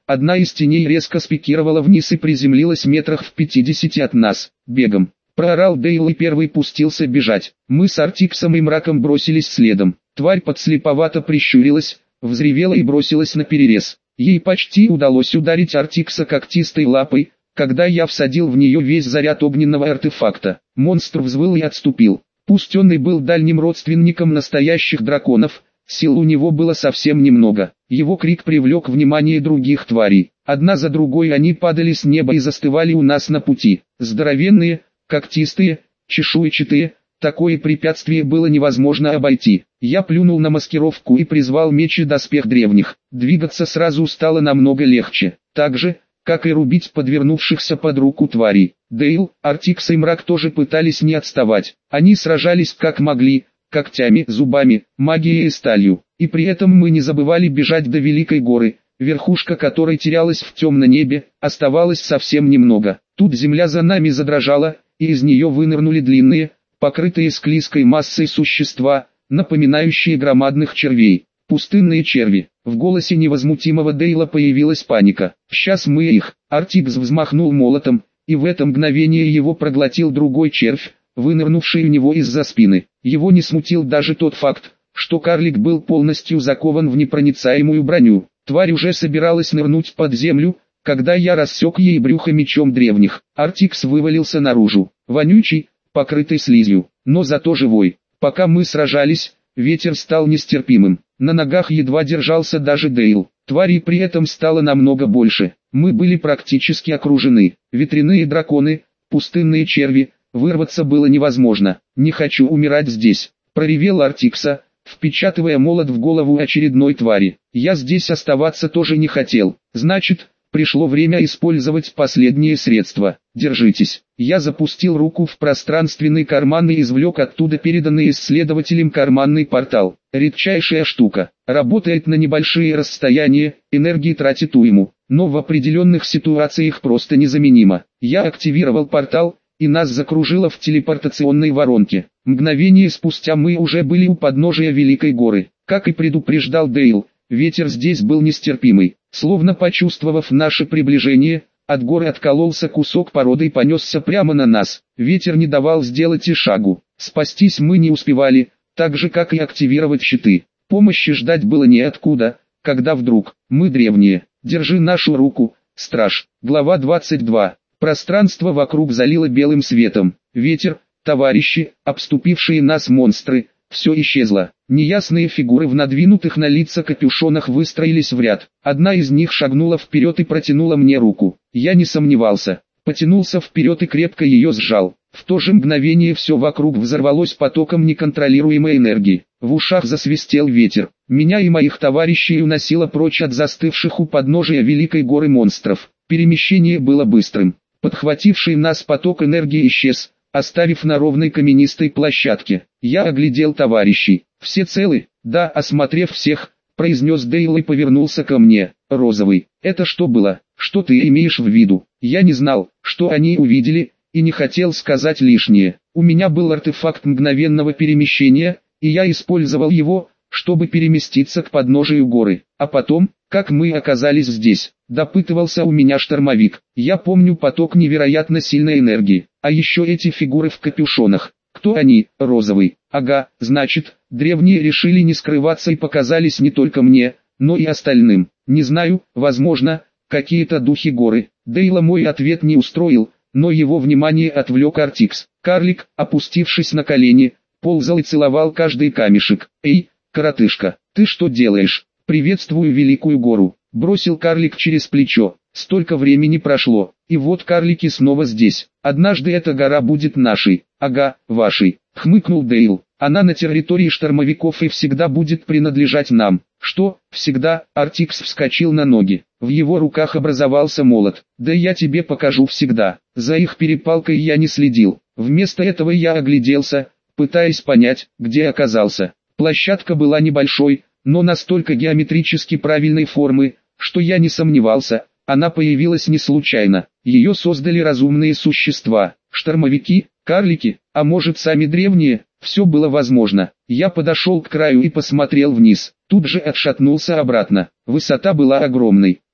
Одна из теней резко спикировала вниз и приземлилась метрах в 50 от нас. «Бегом!» — проорал Дейл и первый пустился бежать. Мы с Артиксом и Мраком бросились следом. Тварь подслеповато прищурилась, взревела и бросилась наперерез. Ей почти удалось ударить Артикса когтистой лапой, когда я всадил в нее весь заряд огненного артефакта. Монстр взвыл и отступил. Пусть он и был дальним родственником настоящих драконов, сил у него было совсем немного. Его крик привлек внимание других тварей. Одна за другой они падали с неба и застывали у нас на пути. Здоровенные, когтистые, чешуйчатые, такое препятствие было невозможно обойти. Я плюнул на маскировку и призвал меч и доспех древних. Двигаться сразу стало намного легче. Так же, как и рубить подвернувшихся под руку тварей. Дейл, Артикс и Мрак тоже пытались не отставать. Они сражались как могли, когтями, зубами, магией и сталью. И при этом мы не забывали бежать до Великой горы, верхушка которой терялась в темном небе, оставалось совсем немного. Тут земля за нами задрожала, и из нее вынырнули длинные, покрытые склизкой массой существа, напоминающие громадных червей. Пустынные черви. В голосе невозмутимого Дейла появилась паника. «Сейчас мы их!» Артикс взмахнул молотом, и в это мгновение его проглотил другой червь, вынырнувший у него из-за спины. Его не смутил даже тот факт, что карлик был полностью закован в непроницаемую броню. Тварь уже собиралась нырнуть под землю, когда я рассек ей брюхо мечом древних. Артикс вывалился наружу, вонючий, покрытый слизью, но зато живой. Пока мы сражались, ветер стал нестерпимым. На ногах едва держался даже Дейл. Тварей при этом стало намного больше. Мы были практически окружены. Ветряные драконы, пустынные черви, вырваться было невозможно. «Не хочу умирать здесь», — проревел Артикса, впечатывая молот в голову очередной твари. Я здесь оставаться тоже не хотел. Значит, пришло время использовать последние средства. Держитесь. Я запустил руку в пространственный карман и извлек оттуда переданный исследователем карманный портал. Редчайшая штука. Работает на небольшие расстояния, энергии тратит уйму, но в определенных ситуациях просто незаменимо. Я активировал портал, и нас закружило в телепортационной воронке. Мгновение спустя мы уже были у подножия Великой горы. Как и предупреждал Дейл, ветер здесь был нестерпимый. Словно почувствовав наше приближение, от горы откололся кусок породы и понесся прямо на нас. Ветер не давал сделать и шагу. Спастись мы не успевали, так же как и активировать щиты. Помощи ждать было неоткуда, когда вдруг «Мы древние, держи нашу руку, страж». Глава 22. Пространство вокруг залило белым светом. Ветер, товарищи, обступившие нас монстры, все исчезло. Неясные фигуры в надвинутых на лица капюшонах выстроились в ряд. Одна из них шагнула вперед и протянула мне руку. Я не сомневался. Потянулся вперед и крепко ее сжал. В то же мгновение все вокруг взорвалось потоком неконтролируемой энергии. В ушах засвистел ветер. Меня и моих товарищей уносило прочь от застывших у подножия Великой горы монстров. Перемещение было быстрым. Подхвативший нас поток энергии исчез, оставив на ровной каменистой площадке. Я оглядел товарищей. «Все целы?» «Да», осмотрев всех, произнес Дейл и повернулся ко мне. «Розовый, это что было? Что ты имеешь в виду?» Я не знал, что они увидели, и не хотел сказать лишнее. У меня был артефакт мгновенного перемещения, и я использовал его, чтобы переместиться к подножию горы. А потом, как мы оказались здесь, допытывался у меня штормовик. Я помню поток невероятно сильной энергии. А еще эти фигуры в капюшонах. Кто они? Розовый. Ага, значит, древние решили не скрываться и показались не только мне, но и остальным. Не знаю, возможно, какие-то духи горы. Дейла мой ответ не устроил, но его внимание отвлек Артикс. Карлик, опустившись на колени, ползал и целовал каждый камешек. «Эй, коротышка, ты что делаешь?» «Приветствую Великую гору», — бросил карлик через плечо. «Столько времени прошло, и вот карлики снова здесь. Однажды эта гора будет нашей». «Ага, вашей», — хмыкнул Дейл. «Она на территории штормовиков и всегда будет принадлежать нам». «Что, всегда?» Артикс вскочил на ноги. В его руках образовался молот. «Да я тебе покажу всегда». За их перепалкой я не следил. Вместо этого я огляделся, пытаясь понять, где оказался. Площадка была небольшой, но настолько геометрически правильной формы, что я не сомневался, она появилась не случайно. Ее создали разумные существа, штормовики, карлики, а может сами древние, все было возможно. Я подошел к краю и посмотрел вниз, тут же отшатнулся обратно. Высота была огромной.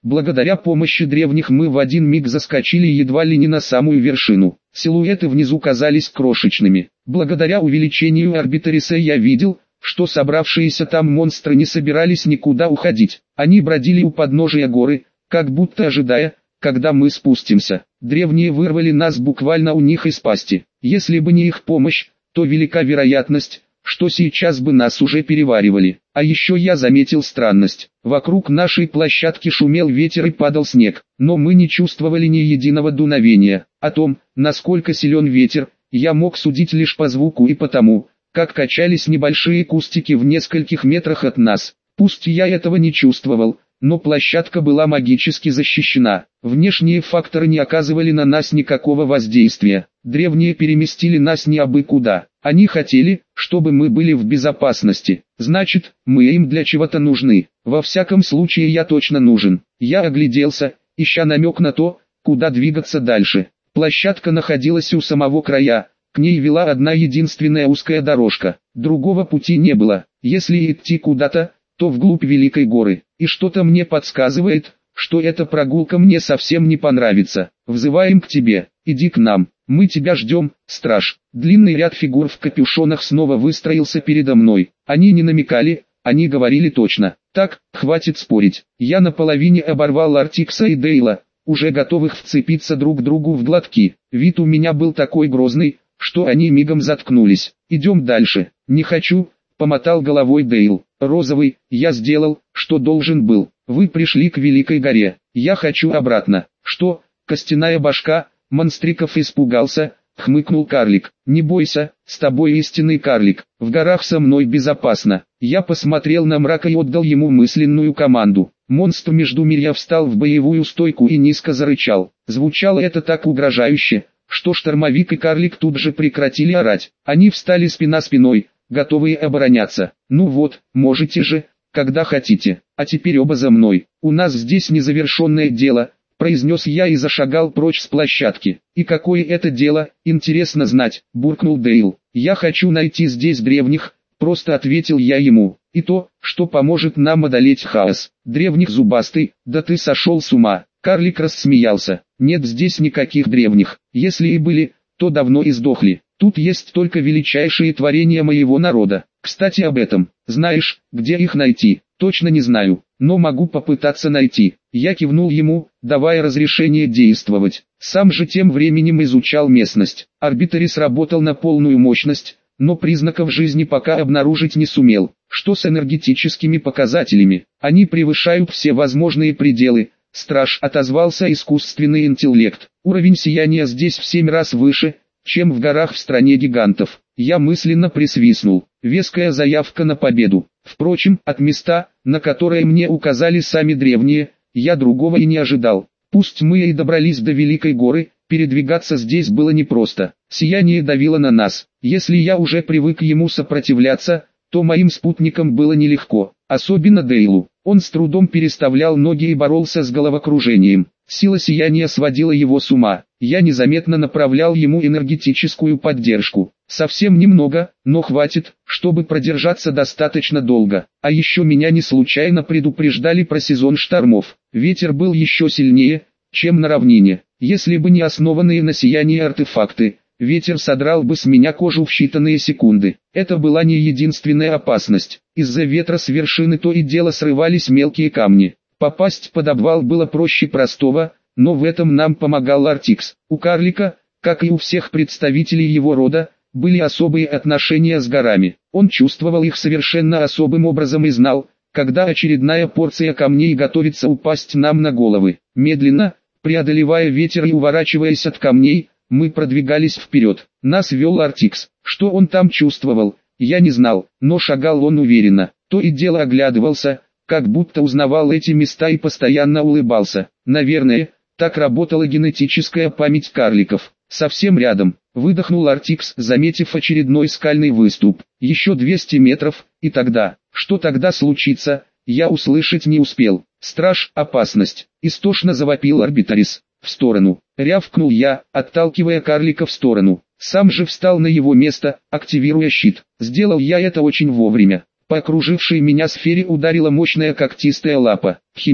Благодаря помощи древних мы в один миг заскочили едва ли не на самую вершину. Силуэты внизу казались крошечными. Благодаря увеличению Арбиториса я видел, что собравшиеся там монстры не собирались никуда уходить. Они бродили у подножия горы, как будто ожидая, когда мы спустимся. Древние вырвали нас буквально у них из пасти. Если бы не их помощь, то велика вероятность, что сейчас бы нас уже переваривали. А еще я заметил странность. Вокруг нашей площадки шумел ветер и падал снег, но мы не чувствовали ни единого дуновения. О том, насколько силен ветер, я мог судить лишь по звуку и потому, как качались небольшие кустики в нескольких метрах от нас. Пусть я этого не чувствовал, но площадка была магически защищена. Внешние факторы не оказывали на нас никакого воздействия. Древние переместили нас не абы куда. Они хотели, чтобы мы были в безопасности. Значит, мы им для чего-то нужны. Во всяком случае я точно нужен. Я огляделся, ища намек на то, куда двигаться дальше. Площадка находилась у самого края. К ней вела одна единственная узкая дорожка. Другого пути не было. Если идти куда-то, то вглубь Великой горы. И что-то мне подсказывает, что эта прогулка мне совсем не понравится. Взываем к тебе, иди к нам, мы тебя ждем, страж. Длинный ряд фигур в капюшонах снова выстроился передо мной. Они не намекали, они говорили точно. Так, хватит спорить. Я наполовине оборвал Артикса и Дейла, уже готовых вцепиться друг другу в глотки. Вид у меня был такой грозный, что они мигом заткнулись. Идем дальше. Не хочу, помотал головой Дейл. Розовый, я сделал, что должен был. Вы пришли к Великой горе. Я хочу обратно. Что, костяная башка? Монстриков испугался, хмыкнул карлик. Не бойся, с тобой истинный карлик. В горах со мной безопасно. Я посмотрел на мрака и отдал ему мысленную команду. Монстр Междумирья встал в боевую стойку и низко зарычал. Звучало это так угрожающе, что штормовик и карлик тут же прекратили орать. Они встали спина спиной, готовые обороняться. Ну вот, можете же, когда хотите. А теперь оба за мной. У нас здесь незавершенное дело, произнес я и зашагал прочь с площадки. И какое это дело, интересно знать, буркнул Дейл. Я хочу найти здесь древних, просто ответил я ему. И то, что поможет нам одолеть хаос. Древних зубастый, да ты сошел с ума. Карлик рассмеялся. Нет здесь никаких древних. Если и были, то давно и сдохли. Тут есть только величайшие творения моего народа. Кстати об этом. Знаешь, где их найти? Точно не знаю, но могу попытаться найти. Я кивнул ему, давая разрешение действовать. Сам же тем временем изучал местность. Арбиторис работал на полную мощность, но признаков жизни пока обнаружить не сумел. Что с энергетическими показателями? Они превышают все возможные пределы. Страж, отозвался искусственный интеллект. Уровень сияния здесь в 7 раз выше, чем в горах в стране гигантов. Я мысленно присвистнул. Веская заявка на победу. Впрочем, от места, на которое мне указали сами древние, я другого и не ожидал. Пусть мы и добрались до Великой горы, передвигаться здесь было непросто. Сияние давило на нас. Если я уже привык ему сопротивляться, то моим спутникам было нелегко. Особенно Дейлу. Он с трудом переставлял ноги и боролся с головокружением. Сила сияния сводила его с ума. Я незаметно направлял ему энергетическую поддержку. Совсем немного, но хватит, чтобы продержаться достаточно долго. А еще меня не случайно предупреждали про сезон штормов. Ветер был еще сильнее, чем на равнине. Если бы не основанные на сиянии артефакты, ветер содрал бы с меня кожу в считанные секунды. Это была не единственная опасность. Из-за ветра с вершины то и дело срывались мелкие камни. Попасть под обвал было проще простого, но в этом нам помогал Артикс. У карлика, как и у всех представителей его рода, были особые отношения с горами. Он чувствовал их совершенно особым образом и знал, когда очередная порция камней готовится упасть нам на головы. Медленно, преодолевая ветер и уворачиваясь от камней, мы продвигались вперед. Нас вел Артикс. Что он там чувствовал, я не знал, но шагал он уверенно. То и дело оглядывался, как будто узнавал эти места и постоянно улыбался. Наверное, так работала генетическая память карликов. Совсем рядом, выдохнул Артикс, заметив очередной скальный выступ. Еще 200 метров, и тогда, что тогда случится, я услышать не успел. Страж, опасность, истошно завопил Арбиторис. В сторону, рявкнул я, отталкивая карлика в сторону. Сам же встал на его место, активируя щит. Сделал я это очень вовремя. По окружившей меня сфере ударила мощная когтистая лапа. Химера.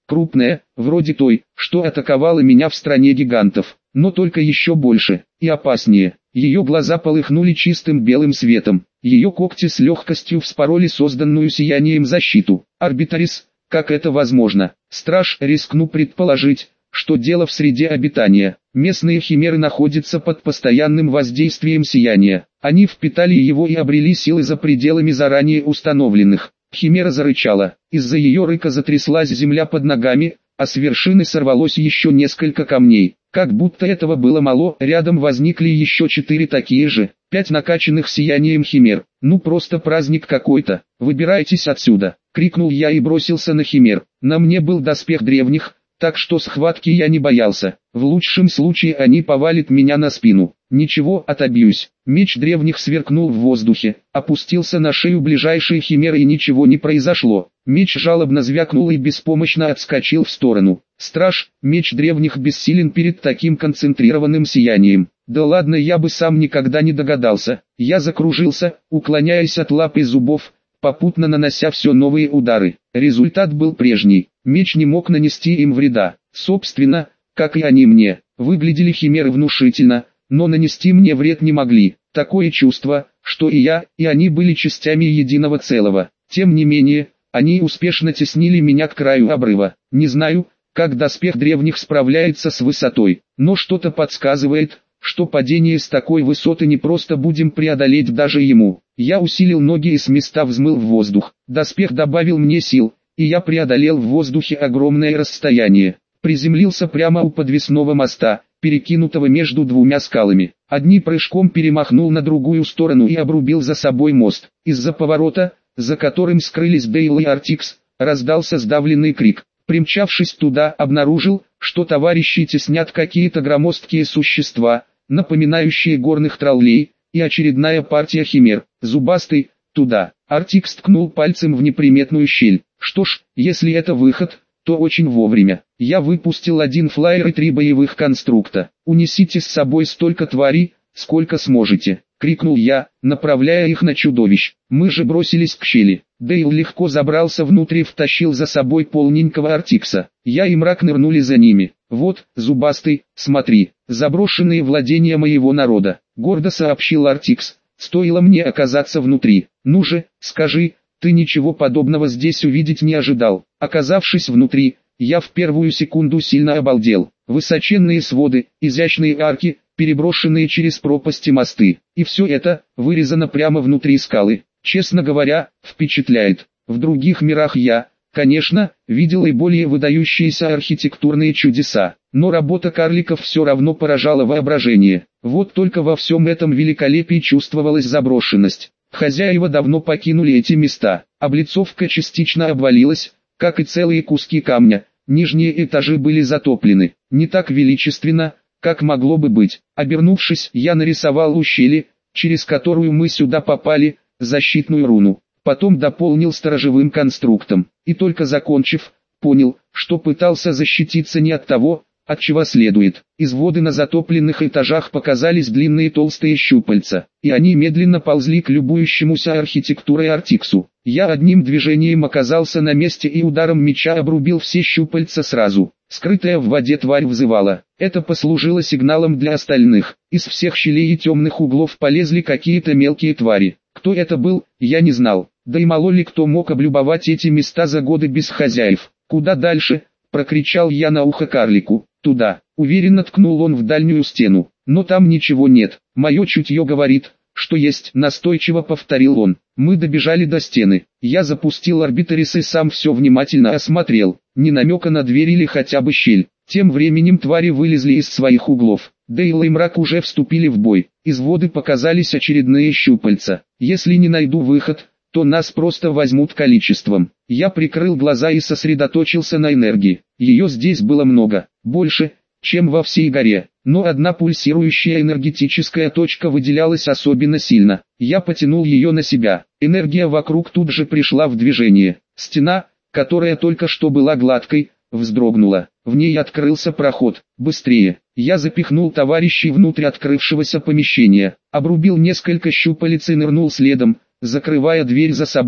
крупная, вроде той, что атаковала меня в стране гигантов, но только еще больше и опаснее. Ее глаза полыхнули чистым белым светом, ее когти с легкостью вспороли созданную сиянием защиту. Арбитрис, как это возможно? Страж, рискну предположить, что дело в среде обитания. Местные химеры находятся под постоянным воздействием сияния. Они впитали его и обрели силы за пределами заранее установленных. Химера зарычала, из-за ее рыка затряслась земля под ногами, а с вершины сорвалось еще несколько камней. Как будто этого было мало, рядом возникли еще 4 такие же, 5 накачанных сиянием химер. Ну просто праздник какой-то. «Выбирайтесь отсюда!» — крикнул я и бросился на химер. На мне был доспех древних, так что схватки я не боялся. В лучшем случае они повалят меня на спину. Ничего, отобьюсь. Меч древних сверкнул в воздухе, опустился на шею ближайшей химеры и ничего не произошло. Меч жалобно звякнул и беспомощно отскочил в сторону. Страж, меч древних бессилен перед таким концентрированным сиянием. Да ладно, я бы сам никогда не догадался. Я закружился, уклоняясь от лап и зубов, попутно нанося все новые удары. Результат был прежний. Меч не мог нанести им вреда. Собственно, как и они мне. Выглядели химеры внушительно, но нанести мне вред не могли. Такое чувство, что и я, и они были частями единого целого. Тем не менее, они успешно теснили меня к краю обрыва. Не знаю, как доспех древних справляется с высотой, но что-то подсказывает, что падение с такой высоты не просто будем преодолеть даже ему. Я усилил ноги и с места взмыл в воздух. Доспех добавил мне сил, и я преодолел в воздухе огромное расстояние. Приземлился прямо у подвесного моста, перекинутого между двумя скалами. Одним прыжком перемахнул на другую сторону и обрубил за собой мост. Из-за поворота, за которым скрылись Дейл и Артикс, раздался сдавленный крик. Примчавшись туда, обнаружил, что товарищи теснят какие-то громоздкие существа, напоминающие горных троллей, и очередная партия химер. Зубастый, туда. Артикс ткнул пальцем в неприметную щель. Что ж, если это выход, то очень вовремя. Я выпустил 1 флайер и 3 боевых конструкта. «Унесите с собой столько тварей, сколько сможете», — крикнул я, направляя их на чудовищ. Мы же бросились к щели. Дейл легко забрался внутрь и втащил за собой полненького Артикса. Я и Мрак нырнули за ними. «Вот, Зубастый, смотри, заброшенные владения моего народа», — гордо сообщил Артикс. «Стоило мне оказаться внутри. Ну же, скажи, ты ничего подобного здесь увидеть не ожидал?» Оказавшись внутри, я в первую секунду сильно обалдел. Высоченные своды, изящные арки, переброшенные через пропасти мосты. И все это вырезано прямо внутри скалы. Честно говоря, впечатляет. В других мирах я, конечно, видел и более выдающиеся архитектурные чудеса. Но работа карликов все равно поражала воображение. Вот только во всем этом великолепии чувствовалась заброшенность. Хозяева давно покинули эти места. Облицовка частично обвалилась, как и целые куски камня. Нижние этажи были затоплены. Не так величественно, как могло бы быть. Обернувшись, я нарисовал ущелье, через которую мы сюда попали, защитную руну. Потом дополнил сторожевым конструктом. И только закончив, понял, что пытался защититься не от того, от чего следует. Из воды на затопленных этажах показались длинные толстые щупальца, и они медленно ползли к любующемуся архитектурой Артиксу. Я одним движением оказался на месте и ударом меча обрубил все щупальца сразу. Скрытая в воде тварь взывала. Это послужило сигналом для остальных. Из всех щелей и темных углов полезли какие-то мелкие твари. Кто это был, я не знал. Да и мало ли кто мог облюбовать эти места за годы без хозяев. «Куда дальше?» — прокричал я на ухо карлику. «Туда», — уверенно ткнул он в дальнюю стену. «Но там ничего нет. Мое чутье говорит, что есть», — настойчиво повторил он. Мы добежали до стены. Я запустил арбитрис и сам все внимательно осмотрел. Ни намека на дверь или хотя бы щель. Тем временем твари вылезли из своих углов. Дейл и Мрак уже вступили в бой. Из воды показались очередные щупальца. Если не найду выход, то нас просто возьмут количеством. Я прикрыл глаза и сосредоточился на энергии. Ее здесь было много, больше, чем во всей горе. Но одна пульсирующая энергетическая точка выделялась особенно сильно. Я потянул ее на себя. Энергия вокруг тут же пришла в движение. Стена, которая только что была гладкой, вздрогнула. В ней открылся проход. Быстрее. Я запихнул товарищей внутрь открывшегося помещения. Обрубил несколько щупалец и нырнул следом, закрывая дверь за собой.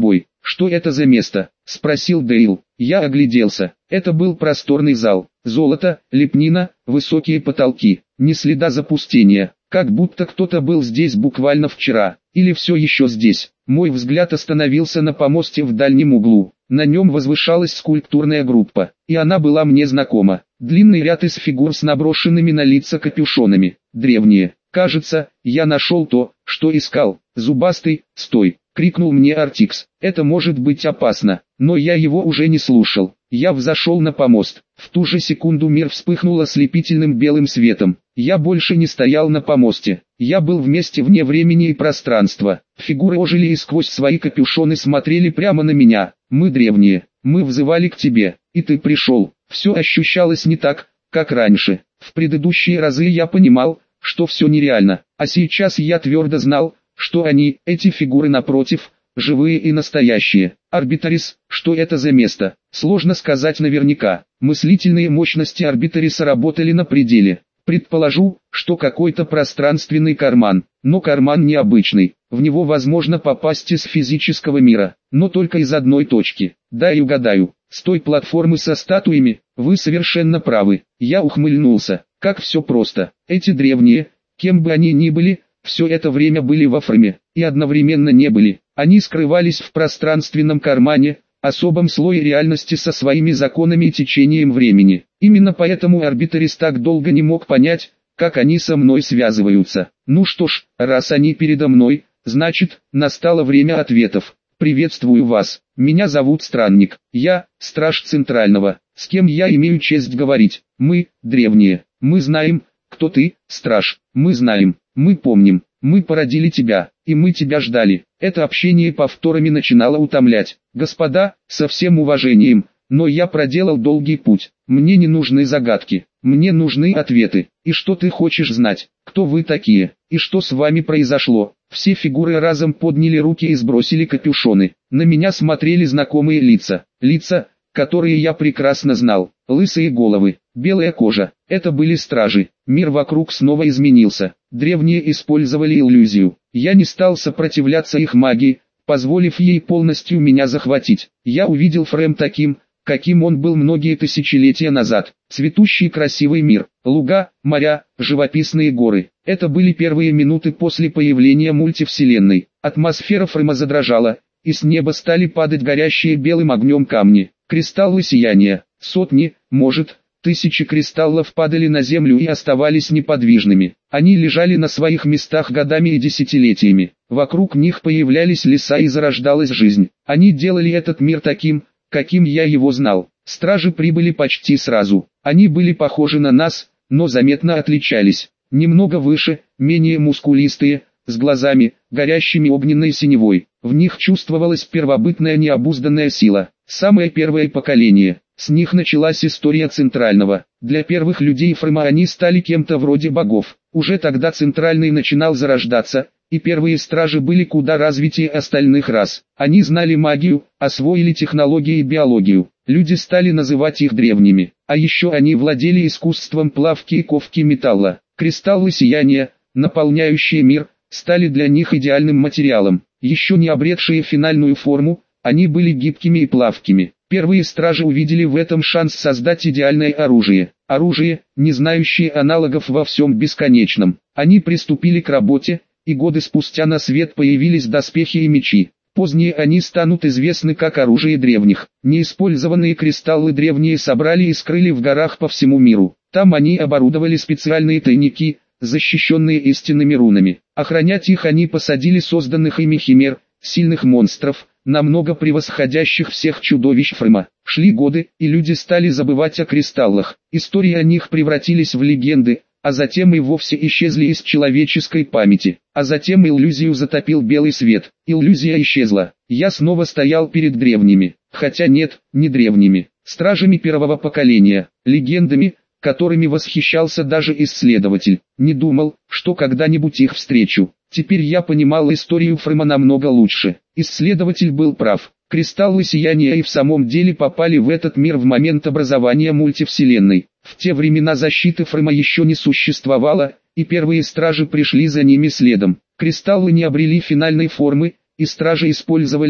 «Что это за место?» – спросил Дейл. Я огляделся. Это был просторный зал. Золото, лепнина, высокие потолки. Ни следа запустения. Как будто кто-то был здесь буквально вчера. Или все еще здесь. Мой взгляд остановился на помосте в дальнем углу. На нем возвышалась скульптурная группа. И она была мне знакома. Длинный ряд из фигур с наброшенными на лица капюшонами. Древние. Кажется, я нашел то, что искал. «Зубастый, стой!» — крикнул мне Артикс. «Это может быть опасно». Но я его уже не слушал. Я взошел на помост. В ту же секунду мир вспыхнул ослепительным белым светом. Я больше не стоял на помосте. Я был в месте вне времени и пространства. Фигуры ожили и сквозь свои капюшоны смотрели прямо на меня. «Мы древние. Мы взывали к тебе. И ты пришел». Все ощущалось не так, как раньше. В предыдущие разы я понимал, что все нереально. А сейчас я твердо знал, что они, эти фигуры напротив, живые и настоящие. Арбитрис, что это за место? Сложно сказать наверняка. Мыслительные мощности Арбитриса работали на пределе. Предположу, что какой-то пространственный карман. Но карман необычный. В него возможно попасть из физического мира, но только из одной точки. Да и угадаю, с той платформы со статуями, вы совершенно правы. Я ухмыльнулся. Как все просто. Эти древние, кем бы они ни были, все это время были во Фраме, и одновременно не были. Они скрывались в пространственном кармане, особом слое реальности со своими законами и течением времени. Именно поэтому Арбитрис так долго не мог понять, как они со мной связываются. Ну что ж, раз они передо мной, значит, настало время ответов. «Приветствую вас, меня зовут Странник, я, Страж Центрального, с кем я имею честь говорить? Мы, древние, мы знаем, кто ты, Страж, мы знаем, мы помним, мы породили тебя, и мы тебя ждали». Это общение повторами начинало утомлять. «Господа, со всем уважением, но я проделал долгий путь, мне не нужны загадки, мне нужны ответы. И что ты хочешь знать? Кто вы такие? И что с вами произошло?» Все фигуры разом подняли руки и сбросили капюшоны. На меня смотрели знакомые лица. Лица, которые я прекрасно знал. Лысые головы, белая кожа. Это были стражи. Мир вокруг снова изменился. Древние использовали иллюзию. Я не стал сопротивляться их магии, позволив ей полностью меня захватить. Я увидел Фрэм таким, каким он был многие тысячелетия назад. Цветущий красивый мир, луга, моря, живописные горы. Это были первые минуты после появления мультивселенной. Атмосфера Фрэма задрожала, и с неба стали падать горящие белым огнем камни. Кристаллы сияния, сотни, может, тысячи кристаллов падали на землю и оставались неподвижными. Они лежали на своих местах годами и десятилетиями. Вокруг них появлялись леса и зарождалась жизнь. Они делали этот мир таким, каким я его знал. Стражи прибыли почти сразу. Они были похожи на нас, но заметно отличались. Немного выше, менее мускулистые, с глазами, горящими огненной синевой. В них чувствовалась первобытная необузданная сила. Самое первое поколение. С них началась история Центрального. Для первых людей Фрэма они стали кем-то вроде богов. Уже тогда Центральный начинал зарождаться, и первые стражи были куда развитее остальных рас. Они знали магию, освоили технологии и биологию. Люди стали называть их древними. А еще они владели искусством плавки и ковки металла. Кристаллы сияния, наполняющие мир, стали для них идеальным материалом. Еще не обретшие финальную форму, они были гибкими и плавкими. Первые стражи увидели в этом шанс создать идеальное оружие. Оружие, не знающее аналогов во всем бесконечном. Они приступили к работе, и годы спустя на свет появились доспехи и мечи. Позднее они станут известны как оружие древних. Неиспользованные кристаллы древние собрали и скрыли в горах по всему миру. Там они оборудовали специальные тайники, защищенные истинными рунами. Охранять их они посадили созданных ими химер, сильных монстров, намного превосходящих всех чудовищ Фрэма. Шли годы, и люди стали забывать о кристаллах. Истории о них превратились в легенды, а затем и вовсе исчезли из человеческой памяти. А затем иллюзию затопил белый свет. Иллюзия исчезла. Я снова стоял перед древними. Хотя нет, не древними. Стражами первого поколения. Легендами, которыми восхищался даже исследователь. Не думал, что когда-нибудь их встречу. Теперь я понимал историю Фрэма намного лучше. Исследователь был прав. Кристаллы сияния и в самом деле попали в этот мир в момент образования мультивселенной. В те времена защиты Фрэма еще не существовало, и первые стражи пришли за ними следом. Кристаллы не обрели финальной формы, и стражи использовали их,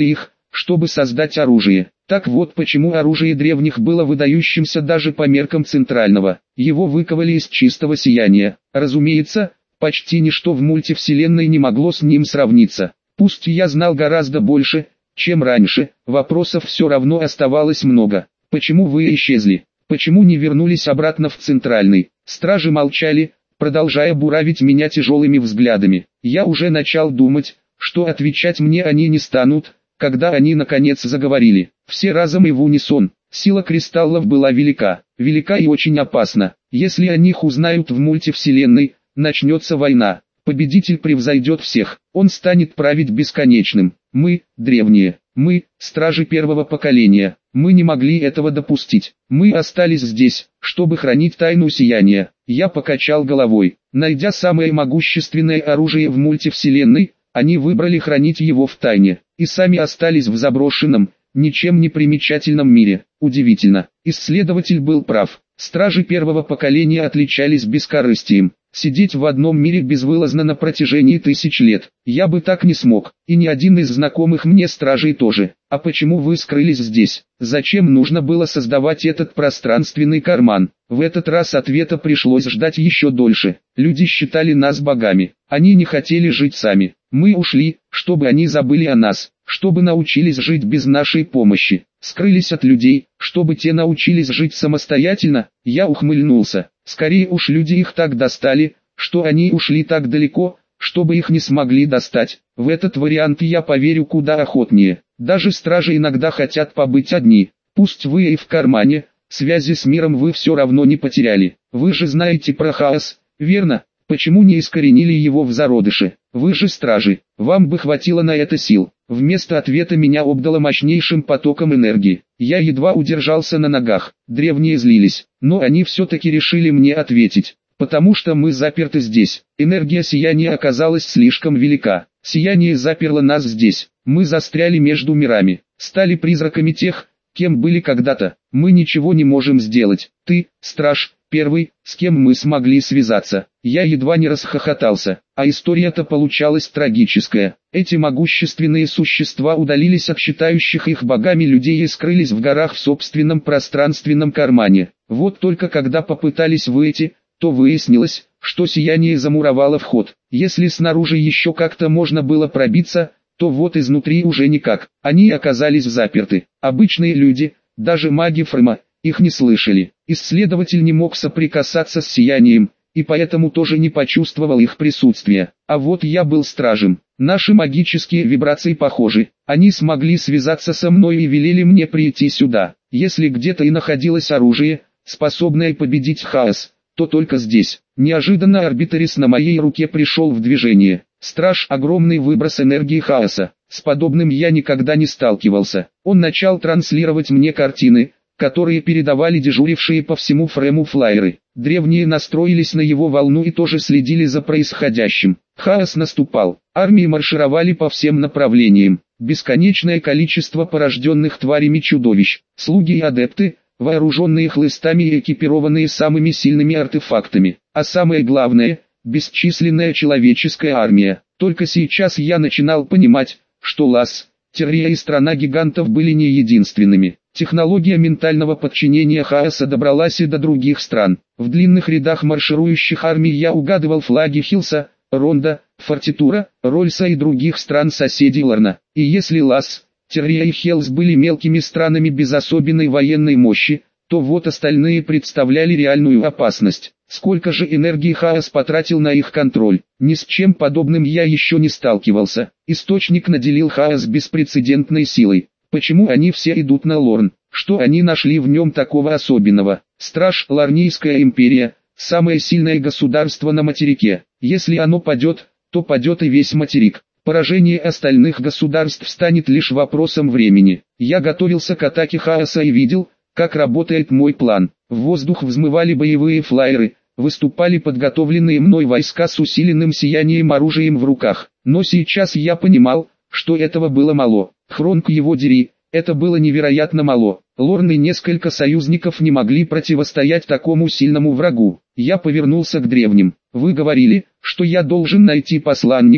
чтобы создать оружие. Так вот почему оружие древних было выдающимся даже по меркам центрального. Его выковали из чистого сияния. Разумеется, почти ничто в мультивселенной не могло с ним сравниться. Пусть я знал гораздо больше, чем раньше, вопросов все равно оставалось много. Почему вы исчезли? Почему не вернулись обратно в центральный? Стражи молчали, продолжая буравить меня тяжелыми взглядами. Я уже начал думать, что отвечать мне они не станут, когда они наконец заговорили. Все разом и в унисон. Сила кристаллов была велика и очень опасна. Если о них узнают в мультивселенной, начнется война. Победитель превзойдет всех, он станет править бесконечным. Мы, древние, мы, стражи первого поколения, мы не могли этого допустить. Мы остались здесь, чтобы хранить тайну сияния. Я покачал головой. Найдя самое могущественное оружие в мультивселенной, они выбрали хранить его в тайне, и сами остались в заброшенном, ничем не примечательном мире. Удивительно. Исследователь был прав. Стражи первого поколения отличались бескорыстием. Сидеть в одном мире безвылазно на протяжении тысяч лет, я бы так не смог, и ни один из знакомых мне стражей тоже. А почему вы скрылись здесь? Зачем нужно было создавать этот пространственный карман? В этот раз ответа пришлось ждать еще дольше. Люди считали нас богами, они не хотели жить сами. Мы ушли, чтобы они забыли о нас, чтобы научились жить без нашей помощи. Скрылись от людей, чтобы те научились жить самостоятельно. Я ухмыльнулся. Скорее уж люди их так достали, что они ушли так далеко, чтобы их не смогли достать. В этот вариант я поверю куда охотнее. Даже стражи иногда хотят побыть одни. Пусть вы и в кармане, связи с миром вы все равно не потеряли. Вы же знаете про хаос, верно? Почему не искоренили его в зародыше? Вы же стражи, вам бы хватило на это сил. Вместо ответа меня обдало мощнейшим потоком энергии. Я едва удержался на ногах. Древние злились, но они все-таки решили мне ответить. Потому что мы заперты здесь. Энергия сияния оказалась слишком велика. Сияние заперло нас здесь. Мы застряли между мирами. Стали призраками тех, кем были когда-то. Мы ничего не можем сделать. Ты, страж, первый, с кем мы смогли связаться. Я едва не расхохотался, а история-то получалась трагическая. Эти могущественные существа удалились от считающих их богами людей и скрылись в горах в собственном пространственном кармане. Вот только когда попытались выйти, то выяснилось, что сияние замуровало вход. Если снаружи еще как-то можно было пробиться, то вот изнутри уже никак. Они оказались заперты. Обычные люди, даже маги Фрема, их не слышали. Исследователь не мог соприкасаться с сиянием, и поэтому тоже не почувствовал их присутствия. А вот я был стражем. Наши магические вибрации похожи. Они смогли связаться со мной и велели мне прийти сюда. Если где-то и находилось оружие, способное победить хаос, то только здесь. Неожиданно Арбитрис на моей руке пришел в движение. Страж — огромный выброс энергии хаоса. С подобным я никогда не сталкивался. Он начал транслировать мне картины, которые передавали дежурившие по всему Фрему флайеры. Древние настроились на его волну и тоже следили за происходящим. Хаос наступал. Армии маршировали по всем направлениям. Бесконечное количество порожденных тварями чудовищ. Слуги и адепты, вооруженные хлыстами и экипированные самыми сильными артефактами. А самое главное, бесчисленная человеческая армия. Только сейчас я начинал понимать, что Лас, Террия и страна гигантов были не единственными. Технология ментального подчинения хаоса добралась и до других стран. В длинных рядах марширующих армий я угадывал флаги Хилса, Ронда, Фортитура, Рольса и других стран-соседей Лорна. И если Лас, Террия и Хелс были мелкими странами без особенной военной мощи, то вот остальные представляли реальную опасность. Сколько же энергии хаос потратил на их контроль? Ни с чем подобным я еще не сталкивался. Источник наделил хаос беспрецедентной силой. Почему они все идут на Лорн? Что они нашли в нем такого особенного? Страж, Лорнийская империя, самое сильное государство на материке. Если оно падет, то падет и весь материк. Поражение остальных государств станет лишь вопросом времени. Я готовился к атаке хаоса и видел, как работает мой план. В воздух взмывали боевые флайеры, выступали подготовленные мной войска с усиленным сиянием оружием в руках. Но сейчас я понимал, что этого было мало. Хронг его дери, это было невероятно мало. Лорн и несколько союзников не могли противостоять такому сильному врагу. Я повернулся к древним. Вы говорили, что я должен найти посланников,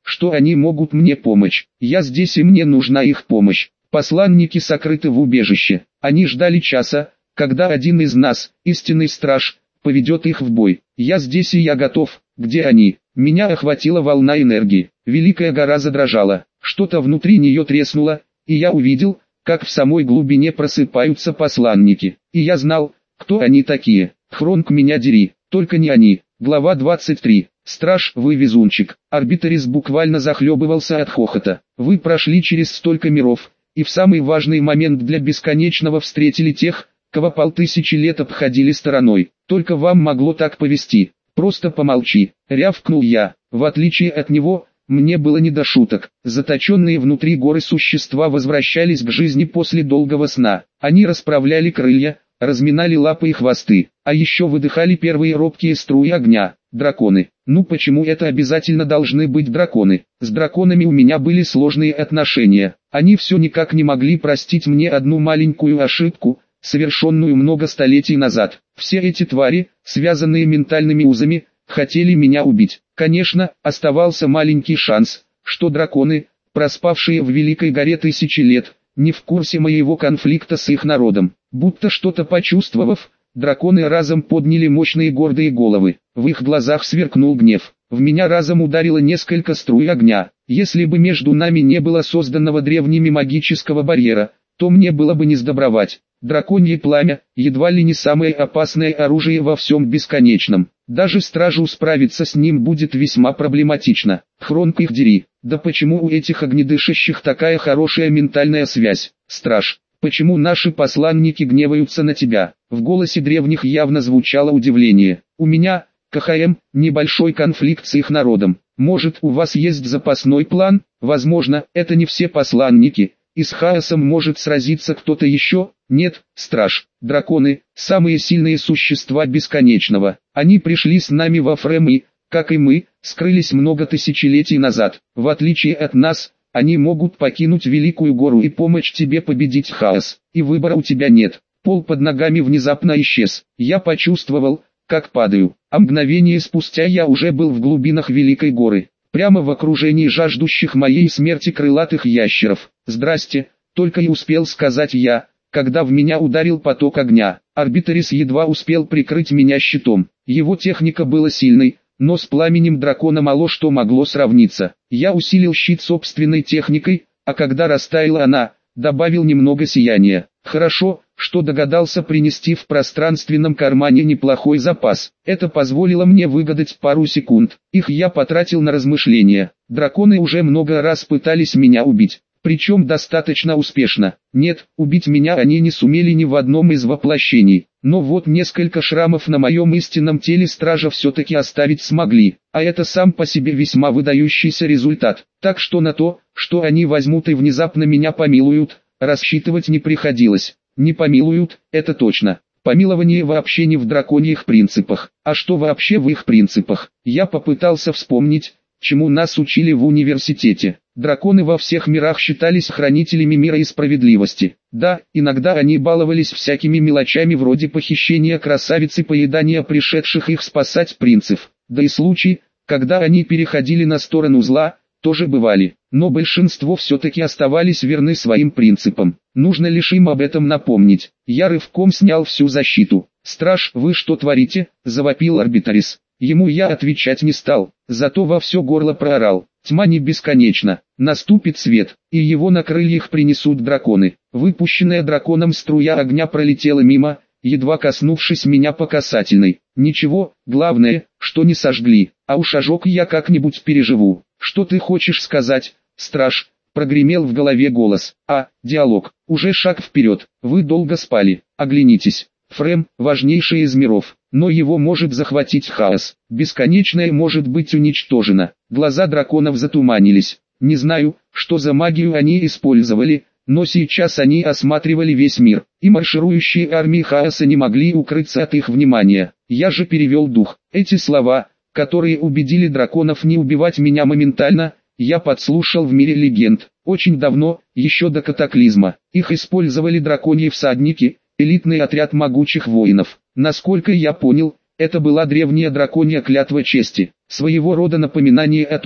что они могут мне помочь. Я здесь и мне нужна их помощь. Посланники сокрыты в убежище. Они ждали часа, когда один из нас, истинный страж, поведет их в бой. Я здесь и я готов. Где они? Меня охватила волна энергии. Великая гора задрожала. Что-то внутри нее треснуло, и я увидел, как в самой глубине просыпаются посланники. И я знал, кто они такие. Хронг меня дери, только не они. Глава 23. Страж, вы везунчик. Арбитрис буквально захлебывался от хохота. Вы прошли через столько миров, и в самый важный момент для бесконечного встретили тех, кого 5000 лет обходили стороной. Только вам могло так повести. Просто помолчи, рявкнул я. В отличие от него, мне было не до шуток. Заточенные внутри горы существа возвращались к жизни после долгого сна. Они расправляли крылья, разминали лапы и хвосты, а еще выдыхали первые робкие струи огня. Драконы. Ну почему это обязательно должны быть драконы? С драконами у меня были сложные отношения. Они все никак не могли простить мне одну маленькую ошибку, совершенную много столетий назад. Все эти твари, связанные ментальными узами, хотели меня убить. Конечно, оставался маленький шанс, что драконы, проспавшие в Великой горе 1000 лет, не в курсе моего конфликта с их народом. Будто что-то почувствовав, драконы разом подняли мощные гордые головы. В их глазах сверкнул гнев. В меня разом ударило несколько струй огня. Если бы между нами не было созданного древними магического барьера, то мне было бы не сдобровать. Драконье пламя, едва ли не самое опасное оружие во всем бесконечном. Даже стражу справиться с ним будет весьма проблематично. Хронг их дери. Да почему у этих огнедышащих такая хорошая ментальная связь? Страж, почему наши посланники гневаются на тебя? В голосе древних явно звучало удивление. У меня, КХМ, небольшой конфликт с их народом. Может, у вас есть запасной план? Возможно, это не все посланники. И с хаосом может сразиться кто-то еще? Нет, страж. Драконы – самые сильные существа бесконечного. Они пришли с нами во Фрем и, как и мы, скрылись много тысячелетий назад. В отличие от нас, они могут покинуть Великую гору и помочь тебе победить хаос. И выбора у тебя нет. Пол под ногами внезапно исчез. Я почувствовал, как падаю. А мгновение спустя я уже был в глубинах Великой горы. Прямо в окружении жаждущих моей смерти крылатых ящеров. «Здрасте», только и успел сказать я, когда в меня ударил поток огня. Арбитрис едва успел прикрыть меня щитом. Его техника была сильной, но с пламенем дракона мало что могло сравниться. Я усилил щит собственной техникой, а когда растаяла она, добавил немного сияния. Хорошо, что догадался принести в пространственном кармане неплохой запас. Это позволило мне выгадать пару секунд. Их я потратил на размышления. Драконы уже много раз пытались меня убить. Причем достаточно успешно. Нет, убить меня они не сумели ни в одном из воплощений. Но вот несколько шрамов на моем истинном теле стража все-таки оставить смогли. А это сам по себе весьма выдающийся результат. Так что на то, что они возьмут и внезапно меня помилуют, рассчитывать не приходилось. Не помилуют, это точно. Помилование вообще не в драконьих принципах. А что вообще в их принципах? Я попытался вспомнить, чему нас учили в университете. Драконы во всех мирах считались хранителями мира и справедливости. Да, иногда они баловались всякими мелочами вроде похищения красавиц и поедания пришедших их спасать принцев. Да и случаи, когда они переходили на сторону зла, тоже бывали. Но большинство все-таки оставались верны своим принципам. Нужно лишь им об этом напомнить. Я рывком снял всю защиту. «Страж, вы что творите?» – завопил Арбитрис. Ему я отвечать не стал, зато во все горло проорал. Тьма не бесконечна, наступит свет, и его на крыльях принесут драконы. Выпущенная драконом струя огня пролетела мимо, едва коснувшись меня по касательной. Ничего, главное, что не сожгли, а уж ожог я как-нибудь переживу. Что ты хочешь сказать, страж? Прогремел в голове голос. Диалог. Уже шаг вперед. Вы долго спали. Оглянитесь. Фрем – важнейший из миров, но его может захватить хаос. Бесконечное может быть уничтожено. Глаза драконов затуманились. Не знаю, что за магию они использовали, но сейчас они осматривали весь мир, и марширующие армии хаоса не могли укрыться от их внимания. Я же перевел дух. Эти слова, которые убедили драконов не убивать меня моментально, я подслушал в мире легенд. Очень давно, еще до катаклизма, их использовали драконьи всадники, элитный отряд могучих воинов. Насколько я понял, это была древняя драконья клятва чести, своего рода напоминание о том,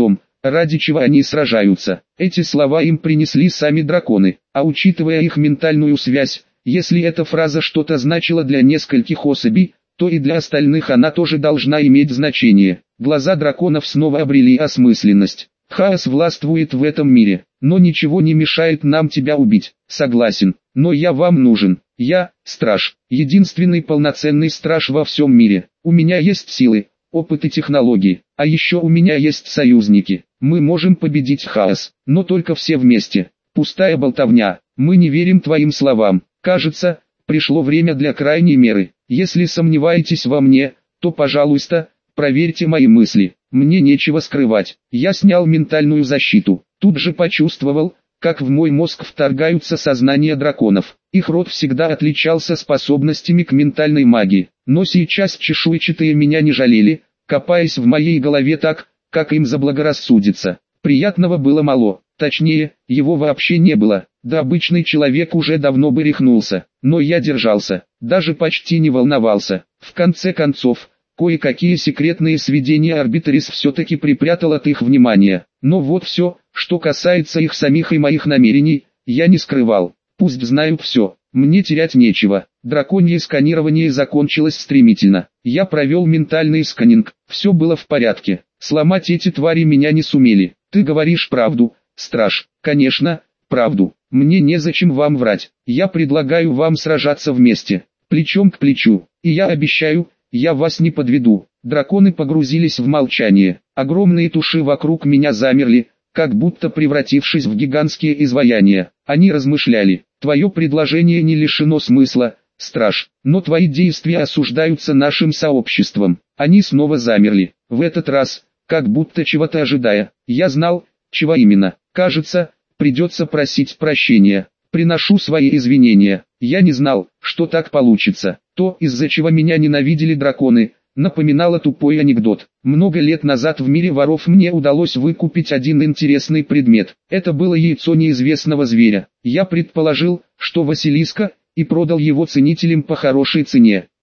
ради чего они сражаются. Эти слова им принесли сами драконы, а учитывая их ментальную связь, если эта фраза что-то значила для нескольких особей, то и для остальных она тоже должна иметь значение. Глаза драконов снова обрели осмысленность. Хаос властвует в этом мире, но ничего не мешает нам тебя убить. Согласен, но я вам нужен. Я, страж, единственный полноценный страж во всем мире. У меня есть силы, опыт и технологии, а еще у меня есть союзники. Мы можем победить хаос, но только все вместе. Пустая болтовня, мы не верим твоим словам. Кажется, пришло время для крайней меры. Если сомневаетесь во мне, то, пожалуйста, проверьте мои мысли. Мне нечего скрывать. Я снял ментальную защиту. Тут же почувствовал, как в мой мозг вторгаются сознания драконов. Их род всегда отличался способностями к ментальной магии. Но сейчас чешуйчатые меня не жалели, копаясь в моей голове так, как им заблагорассудится. Приятного было мало. Точнее, его вообще не было. Да обычный человек уже давно бы рехнулся. Но я держался. Даже почти не волновался. В конце концов, кое-какие секретные сведения Арбитрис все-таки припрятал от их внимания. Но вот все, что касается их самих и моих намерений, я не скрывал. Пусть знают все, мне терять нечего. Драконье сканирование закончилось стремительно. Я провел ментальный сканинг, все было в порядке. Сломать эти твари меня не сумели. Ты говоришь правду, страж. Конечно, правду. Мне незачем вам врать. Я предлагаю вам сражаться вместе, плечом к плечу. И я обещаю, я вас не подведу. Драконы погрузились в молчание. Огромные туши вокруг меня замерли, как будто превратившись в гигантские изваяния. Они размышляли. Твое предложение не лишено смысла, страж, но твои действия осуждаются нашим сообществом. Они снова замерли. В этот раз, как будто чего-то ожидая. Я знал, чего именно. Кажется, придется просить прощения. Приношу свои извинения. Я не знал, что так получится. То, из-за чего меня ненавидели драконы, напоминало тупой анекдот. Много лет назад в мире воров мне удалось выкупить один интересный предмет. Это было яйцо неизвестного зверя. Я предположил, что Василиска, и продал его ценителям по хорошей цене.